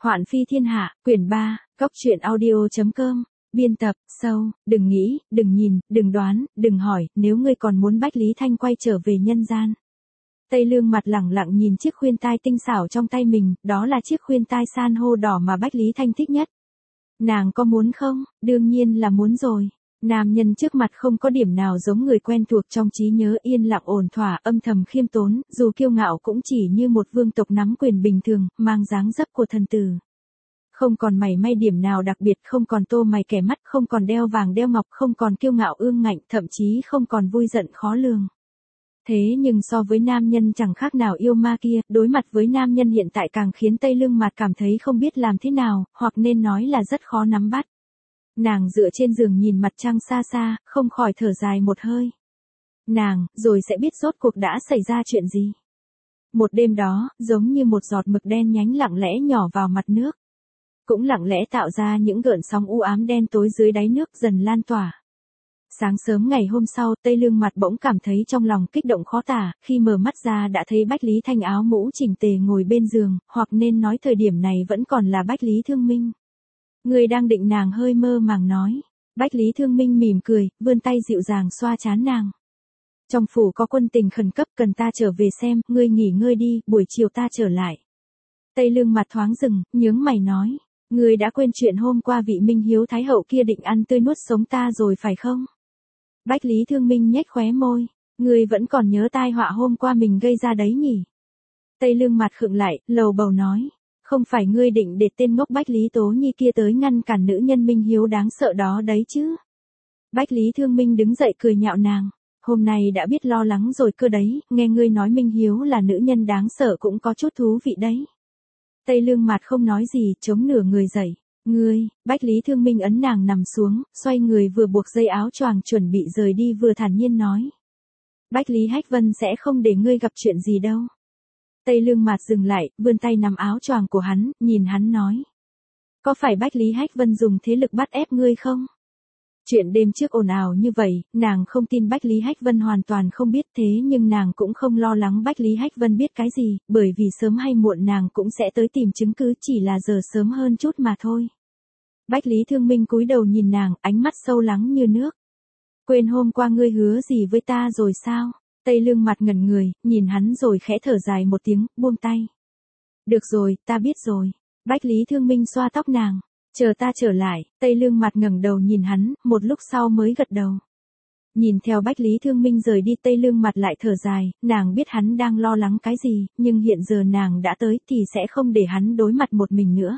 Hoạn phi thiên hạ, quyển 3, Cốc truyện audio.com, biên tập, sâu, đừng nghĩ, đừng nhìn, đừng đoán, đừng hỏi, nếu ngươi còn muốn Bách Lý Thanh quay trở về nhân gian. Tây Lương mặt lẳng lặng nhìn chiếc khuyên tai tinh xảo trong tay mình, đó là chiếc khuyên tai san hô đỏ mà Bách Lý Thanh thích nhất. Nàng có muốn không? Đương nhiên là muốn rồi. Nam nhân trước mặt không có điểm nào giống người quen thuộc trong trí nhớ, yên lặng ổn thỏa, âm thầm khiêm tốn, dù kiêu ngạo cũng chỉ như một vương tộc nắm quyền bình thường, mang dáng dấp của thần tử. Không còn mảy may điểm nào đặc biệt, không còn tô mày kẻ mắt, không còn đeo vàng đeo ngọc, không còn kiêu ngạo ương ngạnh, thậm chí không còn vui giận khó lường. Thế nhưng so với nam nhân chẳng khác nào yêu ma kia, đối mặt với nam nhân hiện tại càng khiến Tây Lương Mạt cảm thấy không biết làm thế nào, hoặc nên nói là rất khó nắm bắt. Nàng dựa trên giường nhìn mặt trăng xa xa, không khỏi thở dài một hơi. Nàng, rồi sẽ biết rốt cuộc đã xảy ra chuyện gì. Một đêm đó, giống như một giọt mực đen nhánh lặng lẽ nhỏ vào mặt nước. Cũng lặng lẽ tạo ra những gợn sóng u ám đen tối dưới đáy nước dần lan tỏa. Sáng sớm ngày hôm sau, Tây Lương Mạt bỗng cảm thấy trong lòng kích động khó tả, khi mở mắt ra đã thấy Bách Lý Thanh áo mũ chỉnh tề ngồi bên giường, hoặc nên nói thời điểm này vẫn còn là Bách Lý Thương Minh. Người đang định, nàng hơi mơ màng nói. Bách Lý Thương Minh mỉm cười, vươn tay dịu dàng xoa trán nàng. Trong phủ có quân tình khẩn cấp cần ta trở về xem, ngươi nghỉ ngơi đi, buổi chiều ta trở lại. Tây Lương Mạt thoáng dừng, nhướng mày nói. Ngươi đã quên chuyện hôm qua vị Minh Hiếu Thái Hậu kia định ăn tươi nuốt sống ta rồi phải không? Bách Lý Thương Minh nhếch khóe môi. Ngươi vẫn còn nhớ tai họa hôm qua mình gây ra đấy nhỉ? Tây Lương Mạt khựng lại, lầu bầu nói. Không phải ngươi định để tên ngốc Bách Lý Tố Nhi kia tới ngăn cản nữ nhân Minh Hiếu đáng sợ đó đấy chứ? Bách Lý Thương Minh đứng dậy cười nhạo nàng. Hôm nay đã biết lo lắng rồi cơ đấy, nghe ngươi nói Minh Hiếu là nữ nhân đáng sợ cũng có chút thú vị đấy. Tây Lương Mạt không nói gì, chống nửa người dậy. Ngươi, Bách Lý Thương Minh ấn nàng nằm xuống, xoay người vừa buộc dây áo choàng chuẩn bị rời đi vừa thản nhiên nói. Bách Lý Hách Vân sẽ không để ngươi gặp chuyện gì đâu. Tây Lương Mạt dừng lại, vươn tay nắm áo choàng của hắn, nhìn hắn nói. Có phải Bách Lý Hách Vân dùng thế lực bắt ép ngươi không? Chuyện đêm trước ồn ào như vậy, nàng không tin Bách Lý Hách Vân hoàn toàn không biết, thế nhưng nàng cũng không lo lắng Bách Lý Hách Vân biết cái gì, bởi vì sớm hay muộn nàng cũng sẽ tới tìm chứng cứ, chỉ là giờ sớm hơn chút mà thôi. Bách Lý Thương Minh cúi đầu nhìn nàng, ánh mắt sâu lắng như nước. Quên hôm qua ngươi hứa gì với ta rồi sao? Tây Lương Mạt ngẩn người, nhìn hắn rồi khẽ thở dài một tiếng, buông tay. Được rồi, ta biết rồi. Bách Lý Thương Minh xoa tóc nàng. Chờ ta trở lại. Tây Lương Mạt ngẩng đầu nhìn hắn, một lúc sau mới gật đầu. Nhìn theo Bách Lý Thương Minh rời đi, Tây Lương Mạt lại thở dài, nàng biết hắn đang lo lắng cái gì, nhưng hiện giờ nàng đã tới thì sẽ không để hắn đối mặt một mình nữa.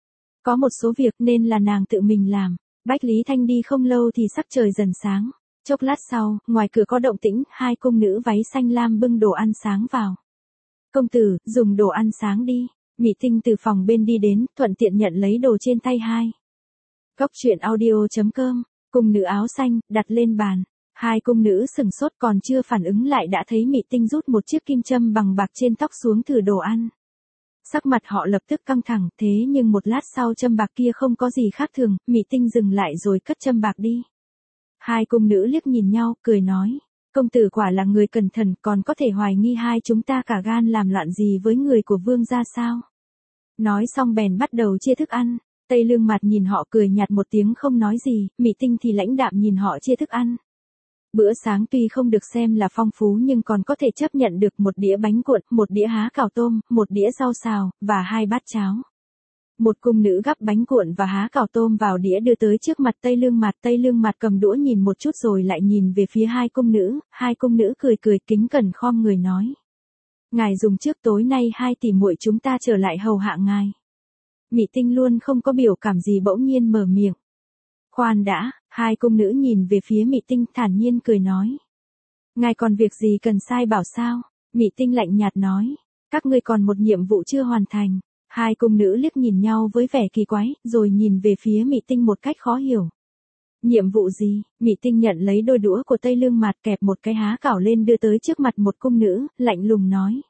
Có một số việc nên là nàng tự mình làm. Bách Lý Thanh đi không lâu thì sắc trời dần sáng. Chốc lát sau, ngoài cửa có động tĩnh, hai cung nữ váy xanh lam bưng đồ ăn sáng vào. Công tử, dùng đồ ăn sáng đi. Mị Tinh từ phòng bên đi đến, thuận tiện nhận lấy đồ trên tay hai. Cốc truyện audio.com, cung nữ áo xanh, đặt lên bàn. Hai cung nữ sừng sốt còn chưa phản ứng lại đã thấy Mị Tinh rút một chiếc kim châm bằng bạc trên tóc xuống thử đồ ăn. Sắc mặt họ lập tức căng thẳng, thế nhưng một lát sau châm bạc kia không có gì khác thường, Mị Tinh dừng lại rồi cất châm bạc đi. Hai cung nữ liếc nhìn nhau, cười nói. Công tử quả là người cẩn thận, còn có thể hoài nghi hai chúng ta cả gan làm loạn gì với người của vương gia sao? Nói xong bèn bắt đầu chia thức ăn. Tây Lương Mạt nhìn họ cười nhạt một tiếng không nói gì, Mị Tinh thì lãnh đạm nhìn họ chia thức ăn. Bữa sáng tuy không được xem là phong phú nhưng còn có thể chấp nhận được, một đĩa bánh cuộn, một đĩa há cảo tôm, một đĩa rau xào, và hai bát cháo. Một cung nữ gắp bánh cuộn và há cảo tôm vào đĩa đưa tới trước mặt Tây Lương Mạt. Tây Lương Mạt cầm đũa nhìn một chút rồi lại nhìn về phía hai cung nữ cười cười kính cẩn khom người nói. Ngài dùng trước, tối nay hai tỷ muội chúng ta trở lại hầu hạ ngài. Mị Tinh luôn không có biểu cảm gì bỗng nhiên mở miệng. Khoan đã, hai cung nữ nhìn về phía Mị Tinh thản nhiên cười nói. Ngài còn việc gì cần sai bảo sao? Mị Tinh lạnh nhạt nói. Các ngươi còn một nhiệm vụ chưa hoàn thành. Hai cung nữ liếc nhìn nhau với vẻ kỳ quái, rồi nhìn về phía Mị Tinh một cách khó hiểu. Nhiệm vụ gì? Mị Tinh nhận lấy đôi đũa của Tây Lương Mạt, kẹp một cái há cảo lên đưa tới trước mặt một cung nữ, lạnh lùng nói.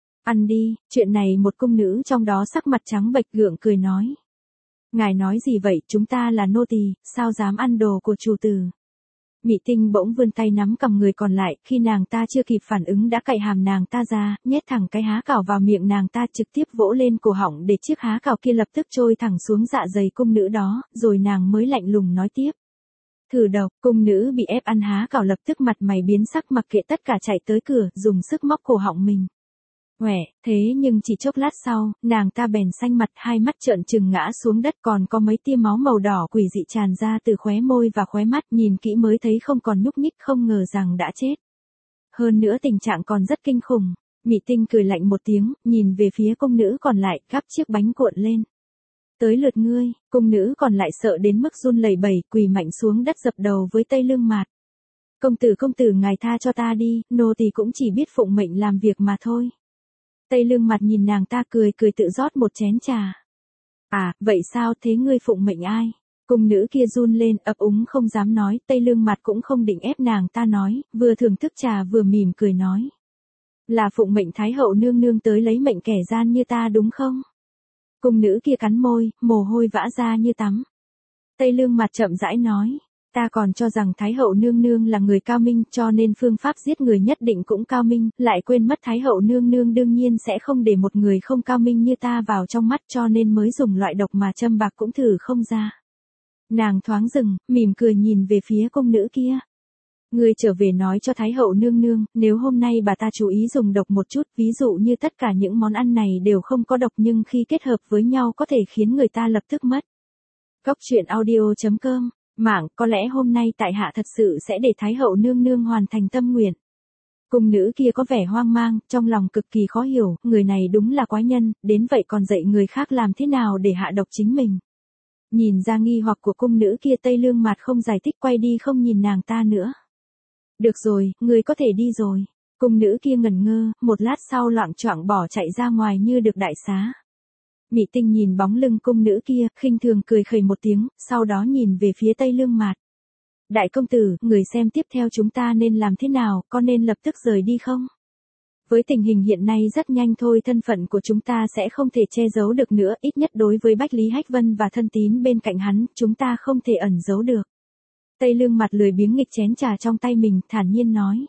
Ăn đi. Chuyện này một cung nữ trong đó sắc mặt trắng bệch gượng cười nói. Ngài nói gì vậy, chúng ta là nô tỳ, sao dám ăn đồ của chủ tử? Mị Tinh bỗng vươn tay nắm cầm người còn lại, khi nàng ta chưa kịp phản ứng đã cạy hàm nàng ta ra, nhét thẳng cái há cào vào miệng nàng ta, trực tiếp vỗ lên cổ họng để chiếc há cào kia lập tức trôi thẳng xuống dạ dày cung nữ đó, rồi nàng mới lạnh lùng nói tiếp. Thử độc. Cung nữ bị ép ăn há cào lập tức mặt mày biến sắc, mặc kệ tất cả chạy tới cửa, dùng sức móc cổ họng mình. Quẻ, thế nhưng chỉ chốc lát sau, nàng ta bèn xanh mặt, hai mắt trợn trừng ngã xuống đất, còn có mấy tia máu màu đỏ quỷ dị tràn ra từ khóe môi và khóe mắt, nhìn kỹ mới thấy không còn nhúc nhích, không ngờ rằng đã chết. Hơn nữa tình trạng còn rất kinh khủng. Mị Tinh cười lạnh một tiếng, nhìn về phía cung nữ còn lại, gắp chiếc bánh cuộn lên. Tới lượt ngươi. Cung nữ còn lại sợ đến mức run lẩy bẩy, quỳ mạnh xuống đất dập đầu với Tây Lương Mạt. Công tử ngài tha cho ta đi, nô tỳ cũng chỉ biết phụng mệnh làm việc mà thôi. Tây Lương Mạt nhìn nàng ta cười tự rót một chén trà. À, vậy sao, thế ngươi phụng mệnh ai? Cung nữ kia run lên, ấp úng không dám nói, Tây Lương Mạt cũng không định ép nàng ta nói, vừa thưởng thức trà vừa mỉm cười nói. Là phụng mệnh Thái hậu nương nương tới lấy mệnh kẻ gian như ta đúng không? Cung nữ kia cắn môi, mồ hôi vã ra như tắm. Tây Lương Mạt chậm rãi nói. Ta còn cho rằng Thái hậu nương nương là người cao minh, cho nên phương pháp giết người nhất định cũng cao minh, lại quên mất Thái hậu nương nương đương nhiên sẽ không để một người không cao minh như ta vào trong mắt, cho nên mới dùng loại độc mà châm bạc cũng thử không ra. Nàng thoáng dừng, mỉm cười nhìn về phía cung nữ kia. Ngươi trở về nói cho Thái hậu nương nương, nếu hôm nay bà ta chú ý dùng độc một chút, ví dụ như tất cả những món ăn này đều không có độc nhưng khi kết hợp với nhau có thể khiến người ta lập tức mất. Cóc truyện audio.com. Mạng, có lẽ hôm nay tại hạ thật sự sẽ để Thái hậu nương nương hoàn thành tâm nguyện. Cung nữ kia có vẻ hoang mang, trong lòng cực kỳ khó hiểu, người này đúng là quái nhân, đến vậy còn dạy người khác làm thế nào để hạ độc chính mình. Nhìn ra nghi hoặc của cung nữ kia, Tây Lương Mạt không giải thích, quay đi không nhìn nàng ta nữa. Được rồi, người có thể đi rồi. Cung nữ kia ngẩn ngơ, một lát sau loạng choạng bỏ chạy ra ngoài như được đại xá. Mị Tinh nhìn bóng lưng cung nữ kia, khinh thường cười khẩy một tiếng, sau đó nhìn về phía Tây Lương Mạt. Đại công tử, người xem tiếp theo chúng ta nên làm thế nào, có nên lập tức rời đi không? Với tình hình hiện nay rất nhanh thôi, thân phận của chúng ta sẽ không thể che giấu được nữa, ít nhất đối với Bách Lý Hách Vân và thân tín bên cạnh hắn, chúng ta không thể ẩn giấu được. Tây Lương Mạt lười biếng nghịch chén trà trong tay mình, thản nhiên nói.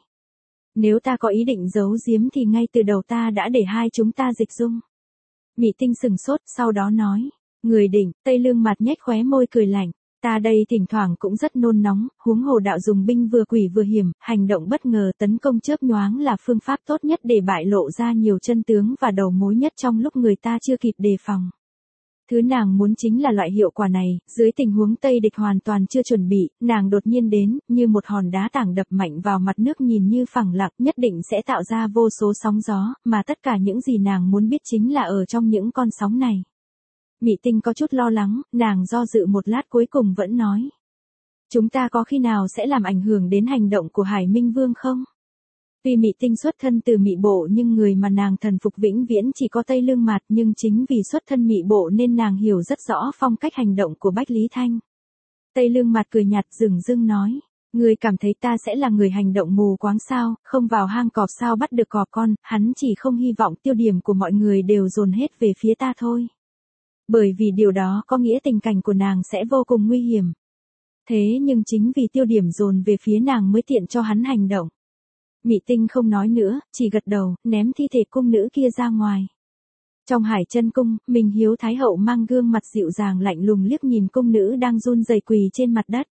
Nếu ta có ý định giấu giếm thì ngay từ đầu ta đã để hai chúng ta dịch dung. Mị Tinh sừng sốt, sau đó nói. Người đỉnh. Tây Lương Mạt nhếch khóe môi cười lạnh. Ta đây thỉnh thoảng cũng rất nôn nóng, huống hồ đạo dùng binh vừa quỷ vừa hiểm, hành động bất ngờ tấn công chớp nhoáng là phương pháp tốt nhất để bại lộ ra nhiều chân tướng và đầu mối nhất trong lúc người ta chưa kịp đề phòng. Thứ nàng muốn chính là loại hiệu quả này, dưới tình huống Tây địch hoàn toàn chưa chuẩn bị, nàng đột nhiên đến, như một hòn đá tảng đập mạnh vào mặt nước nhìn như phẳng lặng, nhất định sẽ tạo ra vô số sóng gió, mà tất cả những gì nàng muốn biết chính là ở trong những con sóng này. Mị Tinh có chút lo lắng, nàng do dự một lát cuối cùng vẫn nói. Chúng ta có khi nào sẽ làm ảnh hưởng đến hành động của Hải Minh Vương không? Tuy Mị Tinh xuất thân từ Mị Bộ nhưng người mà nàng thần phục vĩnh viễn chỉ có Tây Lương Mạt, nhưng chính vì xuất thân Mị Bộ nên nàng hiểu rất rõ phong cách hành động của Bách Lý Thanh. Tây Lương Mạt cười nhạt dửng dưng nói. Ngươi cảm thấy ta sẽ là người hành động mù quáng sao, không vào hang cọp sao bắt được cọp con, hắn chỉ không hy vọng tiêu điểm của mọi người đều dồn hết về phía ta thôi. Bởi vì điều đó có nghĩa tình cảnh của nàng sẽ vô cùng nguy hiểm. Thế nhưng chính vì tiêu điểm dồn về phía nàng mới tiện cho hắn hành động. Mị Tinh không nói nữa, chỉ gật đầu, ném thi thể cung nữ kia ra ngoài. Trong Hải Chân cung, Minh Hiếu Thái hậu mang gương mặt dịu dàng lạnh lùng liếc nhìn cung nữ đang run rẩy quỳ trên mặt đất.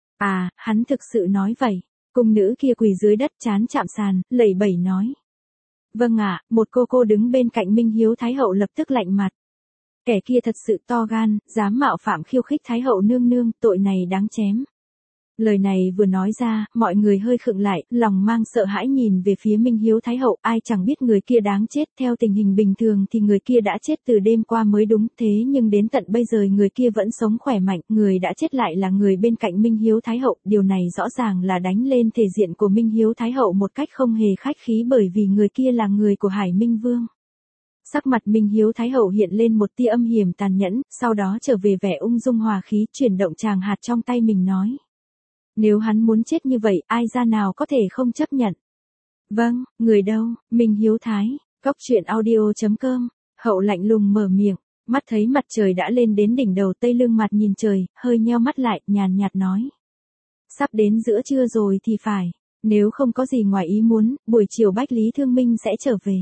À, hắn thực sự nói vậy. Cung nữ kia quỳ dưới đất trán chạm sàn, lẩy bẩy nói. Vâng ạ, một cô đứng bên cạnh Minh Hiếu Thái hậu lập tức lạnh mặt. Kẻ kia thật sự to gan, dám mạo phạm khiêu khích Thái hậu nương nương, tội này đáng chém. Lời này vừa nói ra, mọi người hơi khựng lại, lòng mang sợ hãi nhìn về phía Minh Hiếu Thái hậu, ai chẳng biết người kia đáng chết, theo tình hình bình thường thì người kia đã chết từ đêm qua mới đúng, thế nhưng đến tận bây giờ người kia vẫn sống khỏe mạnh, người đã chết lại là người bên cạnh Minh Hiếu Thái hậu, điều này rõ ràng là đánh lên thể diện của Minh Hiếu Thái hậu một cách không hề khách khí bởi vì người kia là người của Hải Minh Vương. Sắc mặt Minh Hiếu Thái hậu hiện lên một tia âm hiểm tàn nhẫn, sau đó trở về vẻ ung dung hòa khí, chuyển động tràng hạt trong tay mình nói. Nếu hắn muốn chết như vậy, ai ra nào có thể không chấp nhận. Vâng, người đâu, Minh Hiếu Thái, Cóc truyện audio.com, hậu lạnh lùng mở miệng, mắt thấy mặt trời đã lên đến đỉnh đầu. Tây Lương Mạt nhìn trời, hơi nheo mắt lại, nhàn nhạt nói. Sắp đến giữa trưa rồi thì phải. Nếu không có gì ngoài ý muốn, buổi chiều Bách Lý Thương Minh sẽ trở về.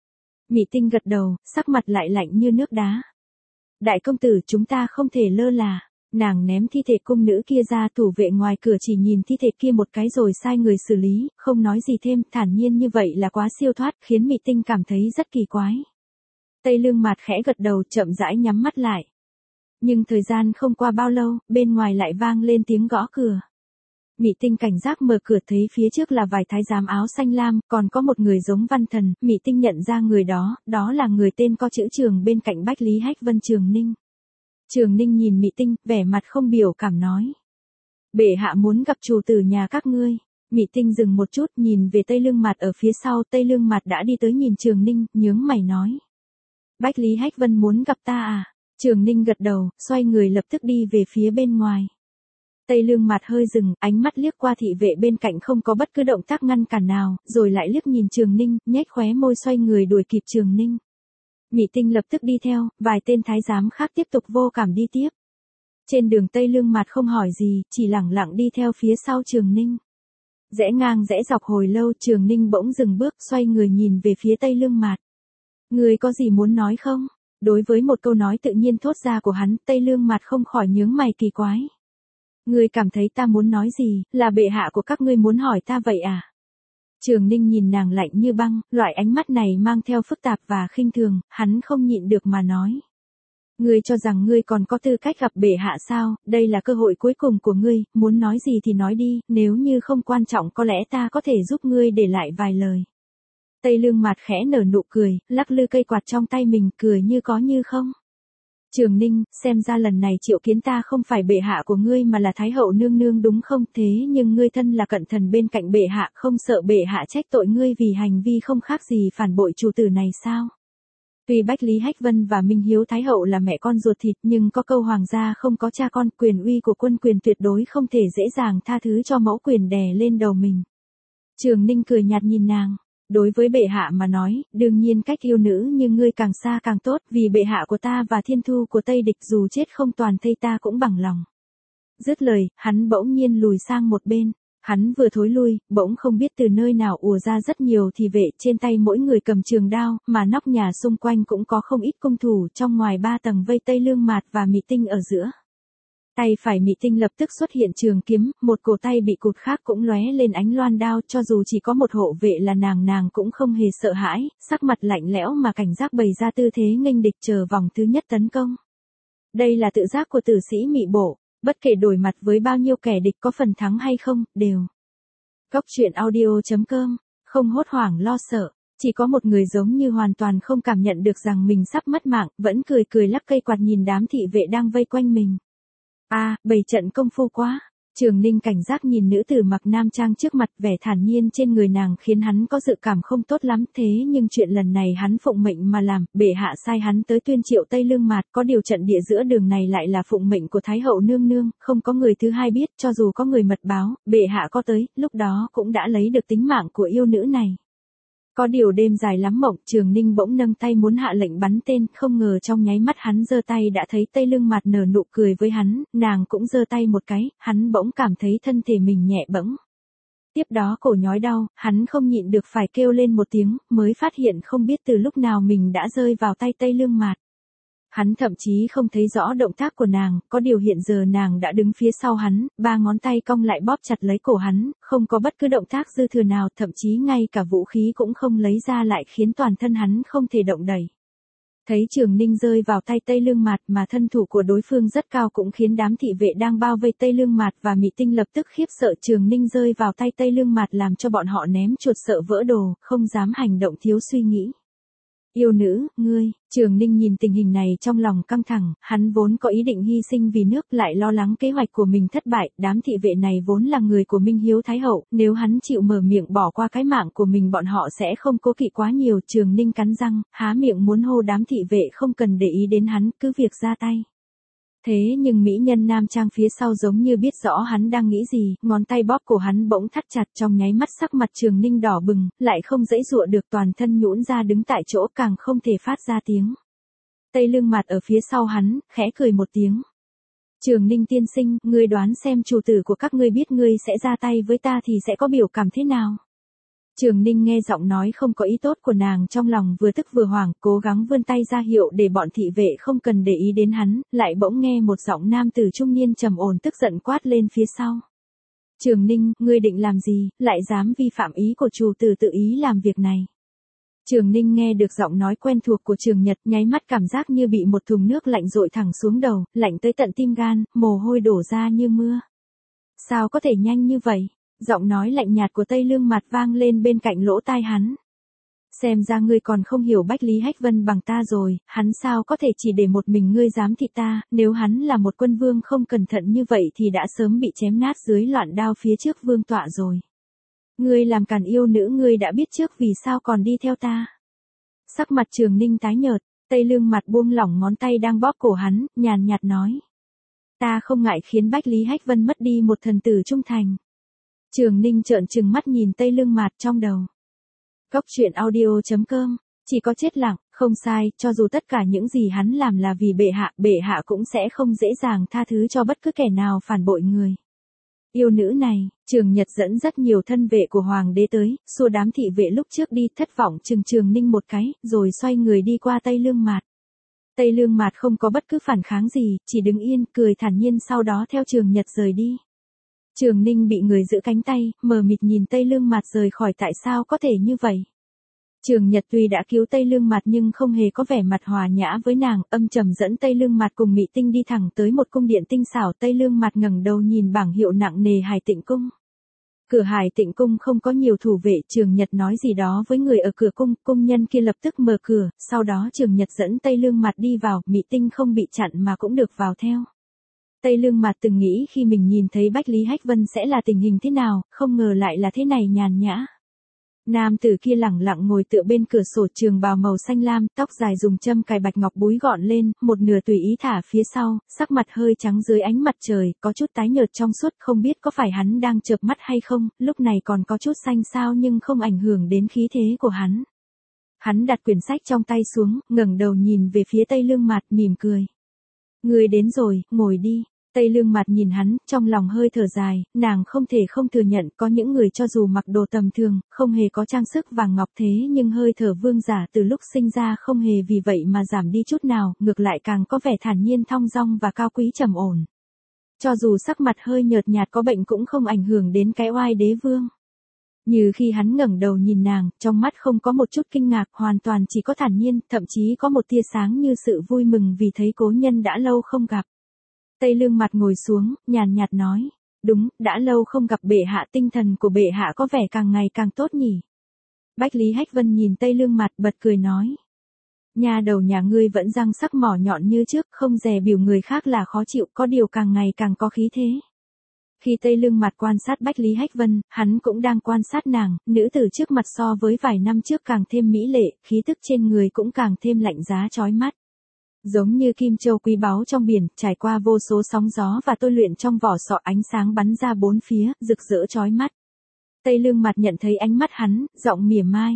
Mị Tinh gật đầu, sắc mặt lại lạnh như nước đá. Đại công tử, chúng ta không thể lơ là. Nàng ném thi thể cung nữ kia ra, thủ vệ ngoài cửa chỉ nhìn thi thể kia một cái rồi sai người xử lý, không nói gì thêm, thản nhiên như vậy là quá siêu thoát, khiến Mị Tinh cảm thấy rất kỳ quái. Tây Lương Mạt khẽ gật đầu, chậm rãi nhắm mắt lại. Nhưng thời gian không qua bao lâu, bên ngoài lại vang lên tiếng gõ cửa. Mị Tinh cảnh giác mở cửa, thấy phía trước là vài thái giám áo xanh lam, còn có một người giống văn thần. Mị Tinh nhận ra người đó, đó là người tên có chữ Trường bên cạnh Bách Lý Hách Vân, Trường Ninh. Trường Ninh nhìn Mị Tinh, vẻ mặt không biểu cảm nói. Bệ hạ muốn gặp chủ tử nhà các ngươi. Mị Tinh dừng một chút, nhìn về Tây Lương Mạt ở phía sau. Tây Lương Mạt đã đi tới nhìn Trường Ninh, nhướng mày nói. Bách Lý Hách Vân muốn gặp ta à? Trường Ninh gật đầu, xoay người lập tức đi về phía bên ngoài. Tây Lương Mạt hơi dừng, ánh mắt liếc qua thị vệ bên cạnh không có bất cứ động tác ngăn cản nào, rồi lại liếc nhìn Trường Ninh, nhếch khóe môi xoay người đuổi kịp Trường Ninh. Mị Tinh lập tức đi theo, vài tên thái giám khác tiếp tục vô cảm đi tiếp. Trên đường Tây Lương Mạt không hỏi gì, chỉ lẳng lặng đi theo phía sau Trường Ninh. Rẽ ngang rẽ dọc hồi lâu, Trường Ninh bỗng dừng bước, xoay người nhìn về phía Tây Lương Mạt. Người có gì muốn nói không? Đối với một câu nói tự nhiên thốt ra của hắn, Tây Lương Mạt không khỏi nhướng mày kỳ quái. Ngươi cảm thấy ta muốn nói gì, là bệ hạ của các ngươi muốn hỏi ta vậy à? Trường Ninh nhìn nàng lạnh như băng, loại ánh mắt này mang theo phức tạp và khinh thường, hắn không nhịn được mà nói. Ngươi cho rằng ngươi còn có tư cách gặp bệ hạ sao, đây là cơ hội cuối cùng của ngươi, muốn nói gì thì nói đi, nếu như không quan trọng có lẽ ta có thể giúp ngươi để lại vài lời. Tây Lương Mạt khẽ nở nụ cười, lắc lư cây quạt trong tay mình, cười như có như không. Trường Ninh, xem ra lần này triệu kiến ta không phải bệ hạ của ngươi mà là Thái hậu nương nương đúng không? Thế nhưng ngươi thân là cận thần bên cạnh bệ hạ, không sợ bệ hạ trách tội ngươi vì hành vi không khác gì phản bội chủ tử này sao? Tuy Bách Lý Hách Vân và Minh Hiếu Thái hậu là mẹ con ruột thịt, nhưng có câu hoàng gia không có cha con, quyền uy của quân quyền tuyệt đối không thể dễ dàng tha thứ cho mẫu quyền đè lên đầu mình. Trường Ninh cười nhạt nhìn nàng. Đối với bệ hạ mà nói, đương nhiên cách yêu nữ như ngươi càng xa càng tốt, vì bệ hạ của ta và thiên thu của Tây Địch dù chết không toàn thây ta cũng bằng lòng. Dứt lời, hắn bỗng nhiên lùi sang một bên. Hắn vừa thối lui, bỗng không biết từ nơi nào ùa ra rất nhiều thị vệ, trên tay mỗi người cầm trường đao, mà nóc nhà xung quanh cũng có không ít cung thủ, trong ngoài 3 tầng vây Tây Lương Mạt và Mị Tinh ở giữa. Tay phải Mị Tinh lập tức xuất hiện trường kiếm, một cổ tay bị cụt khác cũng lóe lên ánh loan đao, cho dù chỉ có một hộ vệ là nàng cũng không hề sợ hãi, sắc mặt lạnh lẽo mà cảnh giác bày ra tư thế nghênh địch chờ vòng thứ nhất tấn công. Đây là tự giác của tử sĩ Mị Bộ, bất kể đối mặt với bao nhiêu kẻ địch có phần thắng hay không, đều. Góc truyện audio.com, không hốt hoảng lo sợ, chỉ có một người giống như hoàn toàn không cảm nhận được rằng mình sắp mất mạng, vẫn cười cười lắc cây quạt nhìn đám thị vệ đang vây quanh mình. Bày trận công phu quá. Trường Ninh cảnh giác nhìn nữ tử mặc nam trang trước mặt, vẻ thản nhiên trên người nàng khiến hắn có dự cảm không tốt lắm, thế nhưng chuyện lần này hắn phụng mệnh mà làm, bệ hạ sai hắn tới tuyên triệu Tây Lương Mạt, có điều trận địa giữa đường này lại là phụng mệnh của Thái hậu nương nương, không có người thứ hai biết, cho dù có người mật báo, bệ hạ có tới, lúc đó cũng đã lấy được tính mạng của yêu nữ này. Có điều đêm dài lắm mộng, Trường Ninh bỗng nâng tay muốn hạ lệnh bắn tên, không ngờ trong nháy mắt hắn giơ tay đã thấy Tây Lương Mạt nở nụ cười với hắn, nàng cũng giơ tay một cái, hắn bỗng cảm thấy thân thể mình nhẹ bẫng. Tiếp đó cổ nhói đau, hắn không nhịn được phải kêu lên một tiếng, mới phát hiện không biết từ lúc nào mình đã rơi vào tay Tây Lương Mạt. Hắn thậm chí không thấy rõ động tác của nàng, có điều hiện giờ nàng đã đứng phía sau hắn, 3 ngón tay cong lại bóp chặt lấy cổ hắn, không có bất cứ động tác dư thừa nào, thậm chí ngay cả vũ khí cũng không lấy ra lại khiến toàn thân hắn không thể động đậy. Thấy Trường Ninh rơi vào tay Tây Lương Mạt mà thân thủ của đối phương rất cao cũng khiến đám thị vệ đang bao vây Tây Lương Mạt và Mị Tinh lập tức khiếp sợ. Trường Ninh rơi vào tay Tây Lương Mạt làm cho bọn họ ném chuột sợ vỡ đồ, không dám hành động thiếu suy nghĩ. Yêu nữ, ngươi, Trường Ninh nhìn tình hình này trong lòng căng thẳng, hắn vốn có ý định hy sinh vì nước lại lo lắng kế hoạch của mình thất bại, đám thị vệ này vốn là người của Minh Hiếu Thái hậu, nếu hắn chịu mở miệng bỏ qua cái mạng của mình bọn họ sẽ không cố kỵ quá nhiều. Trường Ninh cắn răng, há miệng muốn hô đám thị vệ không cần để ý đến hắn, cứ việc ra tay. Thế nhưng mỹ nhân nam trang phía sau giống như biết rõ hắn đang nghĩ gì, ngón tay bóp cổ hắn bỗng thắt chặt, trong nháy mắt sắc mặt Trường Ninh đỏ bừng, lại không dãy dụa được, toàn thân nhũn ra đứng tại chỗ, càng không thể phát ra tiếng. Tây Lương Mạt ở phía sau hắn, khẽ cười một tiếng. Trường Ninh tiên sinh, ngươi đoán xem chủ tử của các ngươi biết ngươi sẽ ra tay với ta thì sẽ có biểu cảm thế nào? Trường Ninh nghe giọng nói không có ý tốt của nàng, trong lòng vừa tức vừa hoảng, cố gắng vươn tay ra hiệu để bọn thị vệ không cần để ý đến hắn, lại bỗng nghe một giọng nam tử trung niên trầm ổn tức giận quát lên phía sau. Trường Ninh, ngươi định làm gì, lại dám vi phạm ý của chủ tử tự ý làm việc này? Trường Ninh nghe được giọng nói quen thuộc của Trường Nhật, nháy mắt cảm giác như bị một thùng nước lạnh dội thẳng xuống đầu, lạnh tới tận tim gan, mồ hôi đổ ra như mưa. Sao có thể nhanh như vậy? Giọng nói lạnh nhạt của Tây Lương Mạt vang lên bên cạnh lỗ tai hắn. Xem ra ngươi còn không hiểu Bách Lý Hách Vân bằng ta rồi, hắn sao có thể chỉ để một mình ngươi dám thịt ta, nếu hắn là một quân vương không cẩn thận như vậy thì đã sớm bị chém nát dưới loạn đao phía trước vương tọa rồi. Ngươi làm càn yêu nữ, ngươi đã biết trước vì sao còn đi theo ta. Sắc mặt Trường Ninh tái nhợt, Tây Lương Mạt buông lỏng ngón tay đang bóp cổ hắn, nhàn nhạt nói. Ta không ngại khiến Bách Lý Hách Vân mất đi một thần tử trung thành. Trường Ninh trợn trừng mắt nhìn Tây Lương Mạt trong đầu. Góc truyện audio.com, chỉ có chết lặng, không sai, cho dù tất cả những gì hắn làm là vì bệ hạ cũng sẽ không dễ dàng tha thứ cho bất cứ kẻ nào phản bội người. Yêu nữ này, Trường Nhật dẫn rất nhiều thân vệ của hoàng đế tới, xua đám thị vệ lúc trước đi, thất vọng chừng Trường Ninh một cái, rồi xoay người đi qua Tây Lương Mạt. Tây Lương Mạt không có bất cứ phản kháng gì, chỉ đứng yên, cười thản nhiên sau đó theo Trường Nhật rời đi. Trường Ninh bị người giữ cánh tay, mờ mịt nhìn Tây Lương Mạt rời khỏi, tại sao có thể như vậy? Trường Nhật tuy đã cứu Tây Lương Mạt nhưng không hề có vẻ mặt hòa nhã với nàng, âm trầm dẫn Tây Lương Mạt cùng Mị Tinh đi thẳng tới một cung điện tinh xảo. Tây Lương Mạt ngẩng đầu nhìn bảng hiệu nặng nề Hải Tịnh cung. Cửa Hải Tịnh cung không có nhiều thủ vệ, Trường Nhật nói gì đó với người ở cửa cung, cung nhân kia lập tức mở cửa, sau đó Trường Nhật dẫn Tây Lương Mạt đi vào, Mị Tinh không bị chặn mà cũng được vào theo. Tây Lương Mạt từng nghĩ khi mình nhìn thấy Bách Lý Hách Vân sẽ là tình hình thế nào, không ngờ lại là thế này, nhàn nhã. Nam tử kia lẳng lặng ngồi tựa bên cửa sổ, trường bào màu xanh lam, tóc dài dùng châm cài bạch ngọc búi gọn lên, một nửa tùy ý thả phía sau, sắc mặt hơi trắng dưới ánh mặt trời, có chút tái nhợt trong suốt, không biết có phải hắn đang chợp mắt hay không, lúc này còn có chút xanh xao nhưng không ảnh hưởng đến khí thế của hắn. Hắn đặt quyển sách trong tay xuống, ngẩng đầu nhìn về phía Tây Lương Mạt, mỉm cười. Người đến rồi, ngồi đi. Tây Lương Mạt nhìn hắn, trong lòng hơi thở dài, nàng không thể không thừa nhận có những người cho dù mặc đồ tầm thường, không hề có trang sức vàng ngọc thế nhưng hơi thở vương giả từ lúc sinh ra không hề vì vậy mà giảm đi chút nào, ngược lại càng có vẻ thản nhiên thong dong và cao quý trầm ổn. Cho dù sắc mặt hơi nhợt nhạt có bệnh cũng không ảnh hưởng đến cái oai đế vương. Như khi hắn ngẩng đầu nhìn nàng, trong mắt không có một chút kinh ngạc, hoàn toàn chỉ có thản nhiên, thậm chí có một tia sáng như sự vui mừng vì thấy cố nhân đã lâu không gặp. Tây Lương Mạt ngồi xuống, nhàn nhạt nói, đúng, đã lâu không gặp bệ hạ, tinh thần của bệ hạ có vẻ càng ngày càng tốt nhỉ. Bách Lý Hách Vân nhìn Tây Lương Mạt bật cười nói, nhà đầu nhà ngươi vẫn răng sắc mỏ nhọn như trước, không dè biểu người khác là khó chịu, có điều càng ngày càng có khí thế. Khi Tây Lương Mạt quan sát Bách Lý Hách Vân, hắn cũng đang quan sát nàng, nữ tử trước mặt so với vài năm trước càng thêm mỹ lệ, khí tức trên người cũng càng thêm lạnh giá chói mắt. Giống như kim châu quý báu trong biển, trải qua vô số sóng gió và tôi luyện trong vỏ sọ, ánh sáng bắn ra bốn phía, rực rỡ chói mắt. Tây Lương Mạt nhận thấy ánh mắt hắn, giọng mỉa mai.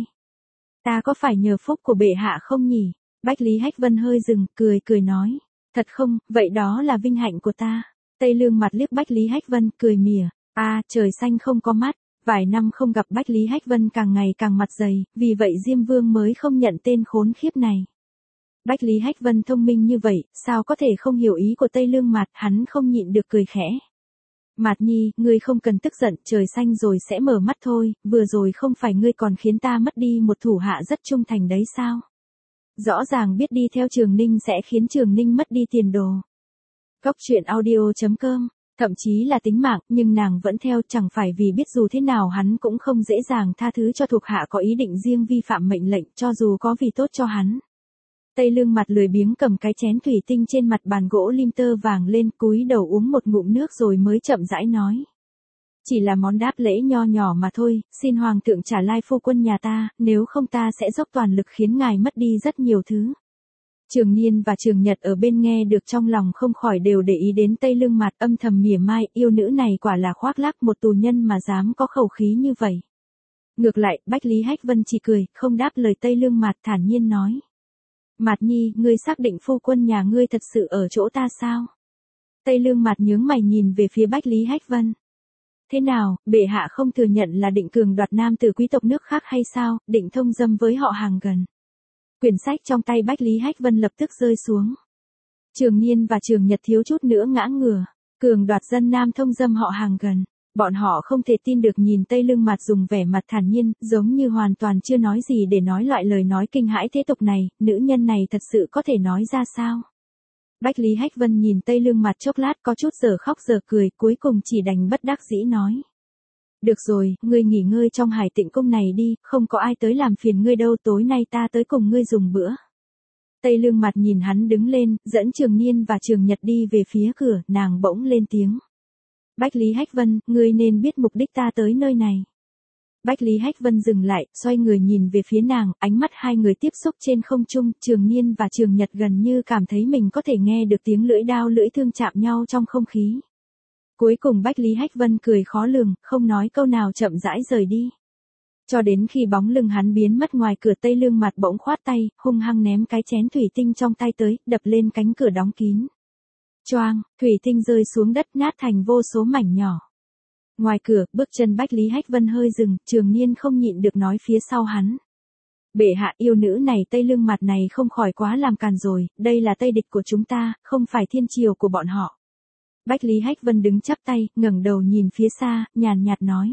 Ta có phải nhờ phúc của bệ hạ không nhỉ? Bách Lý Hách Vân hơi dừng, cười nói. Thật không, vậy đó là vinh hạnh của ta. Tây Lương Mạt liếc Bách Lý Hách Vân, cười mỉa. Trời xanh không có mắt. Vài năm không gặp Bách Lý Hách Vân càng ngày càng mặt dày, vì vậy Diêm Vương mới không nhận tên khốn khiếp này. Bách Lý Hách Vân thông minh như vậy, sao có thể không hiểu ý của Tây Lương Mạt, hắn không nhịn được cười khẽ. Mạt Nhi, ngươi không cần tức giận, trời xanh rồi sẽ mở mắt thôi, vừa rồi không phải ngươi còn khiến ta mất đi một thủ hạ rất trung thành đấy sao? Rõ ràng biết đi theo Trường Ninh sẽ khiến Trường Ninh mất đi tiền đồ. Góc truyện audio.com, thậm chí là tính mạng, nhưng nàng vẫn theo, chẳng phải vì biết dù thế nào hắn cũng không dễ dàng tha thứ cho thuộc hạ có ý định riêng vi phạm mệnh lệnh, cho dù có vì tốt cho hắn. Tây Lương Mạt lười biếng cầm cái chén thủy tinh trên mặt bàn gỗ lim tơ vàng lên, cúi đầu uống một ngụm nước rồi mới chậm rãi nói. Chỉ là món đáp lễ nho nhỏ mà thôi, xin hoàng thượng trả lai phu quân nhà ta, nếu không ta sẽ dốc toàn lực khiến ngài mất đi rất nhiều thứ. Trường Niên và Trường Nhật ở bên nghe được trong lòng không khỏi đều để ý đến Tây Lương Mạt, âm thầm mỉa mai, yêu nữ này quả là khoác lác, một tù nhân mà dám có khẩu khí như vậy. Ngược lại, Bách Lý Hách Vân chỉ cười, không đáp lời Tây Lương Mạt, thản nhiên nói. Mạt Nhi, ngươi xác định phu quân nhà ngươi thật sự ở chỗ ta sao? Tây Lương mặt nhướng mày nhìn về phía Bách Lý Hách Vân. Thế nào, bệ hạ không thừa nhận là định cường đoạt nam từ quý tộc nước khác hay sao, định thông dâm với họ hàng gần. Quyển sách trong tay Bách Lý Hách Vân lập tức rơi xuống. Trường Niên và Trường Nhật thiếu chút nữa ngã ngửa, cường đoạt dân nam thông dâm họ hàng gần. Bọn họ không thể tin được nhìn Tây Lương mặt dùng vẻ mặt thản nhiên, giống như hoàn toàn chưa nói gì để nói loại lời nói kinh hãi thế tục này, nữ nhân này thật sự có thể nói ra sao? Bách Lý Hách Vân nhìn Tây Lương mặt chốc lát có chút giờ khóc giờ cười, cuối cùng chỉ đành bất đắc dĩ nói. Được rồi, ngươi nghỉ ngơi trong Hải Tịnh cung này đi, không có ai tới làm phiền ngươi đâu, tối nay ta tới cùng ngươi dùng bữa. Tây Lương mặt nhìn hắn đứng lên, dẫn Trường Niên và Trường Nhật đi về phía cửa, nàng bỗng lên tiếng. Bách Lý Hách Vân, ngươi nên biết mục đích ta tới nơi này. Bách Lý Hách Vân dừng lại, xoay người nhìn về phía nàng, ánh mắt hai người tiếp xúc trên không trung, Trường Niên và Trường Nhật gần như cảm thấy mình có thể nghe được tiếng lưỡi đao lưỡi thương chạm nhau trong không khí. Cuối cùng Bách Lý Hách Vân cười khó lường, không nói câu nào chậm rãi rời đi. Cho đến khi bóng lưng hắn biến mất ngoài cửa, Tây Lương mặt bỗng khoát tay, hung hăng ném cái chén thủy tinh trong tay tới, đập lên cánh cửa đóng kín. Choang, thủy tinh rơi xuống đất nát thành vô số mảnh nhỏ. Ngoài cửa, bước chân Bách Lý Hách Vân hơi dừng, Trường Niên không nhịn được nói phía sau hắn. Bệ hạ, yêu nữ này Tây Lương mặt này không khỏi quá làm càn rồi, đây là Tây địch của chúng ta, không phải thiên triều của bọn họ. Bách Lý Hách Vân đứng chắp tay, ngẩng đầu nhìn phía xa, nhàn nhạt nói.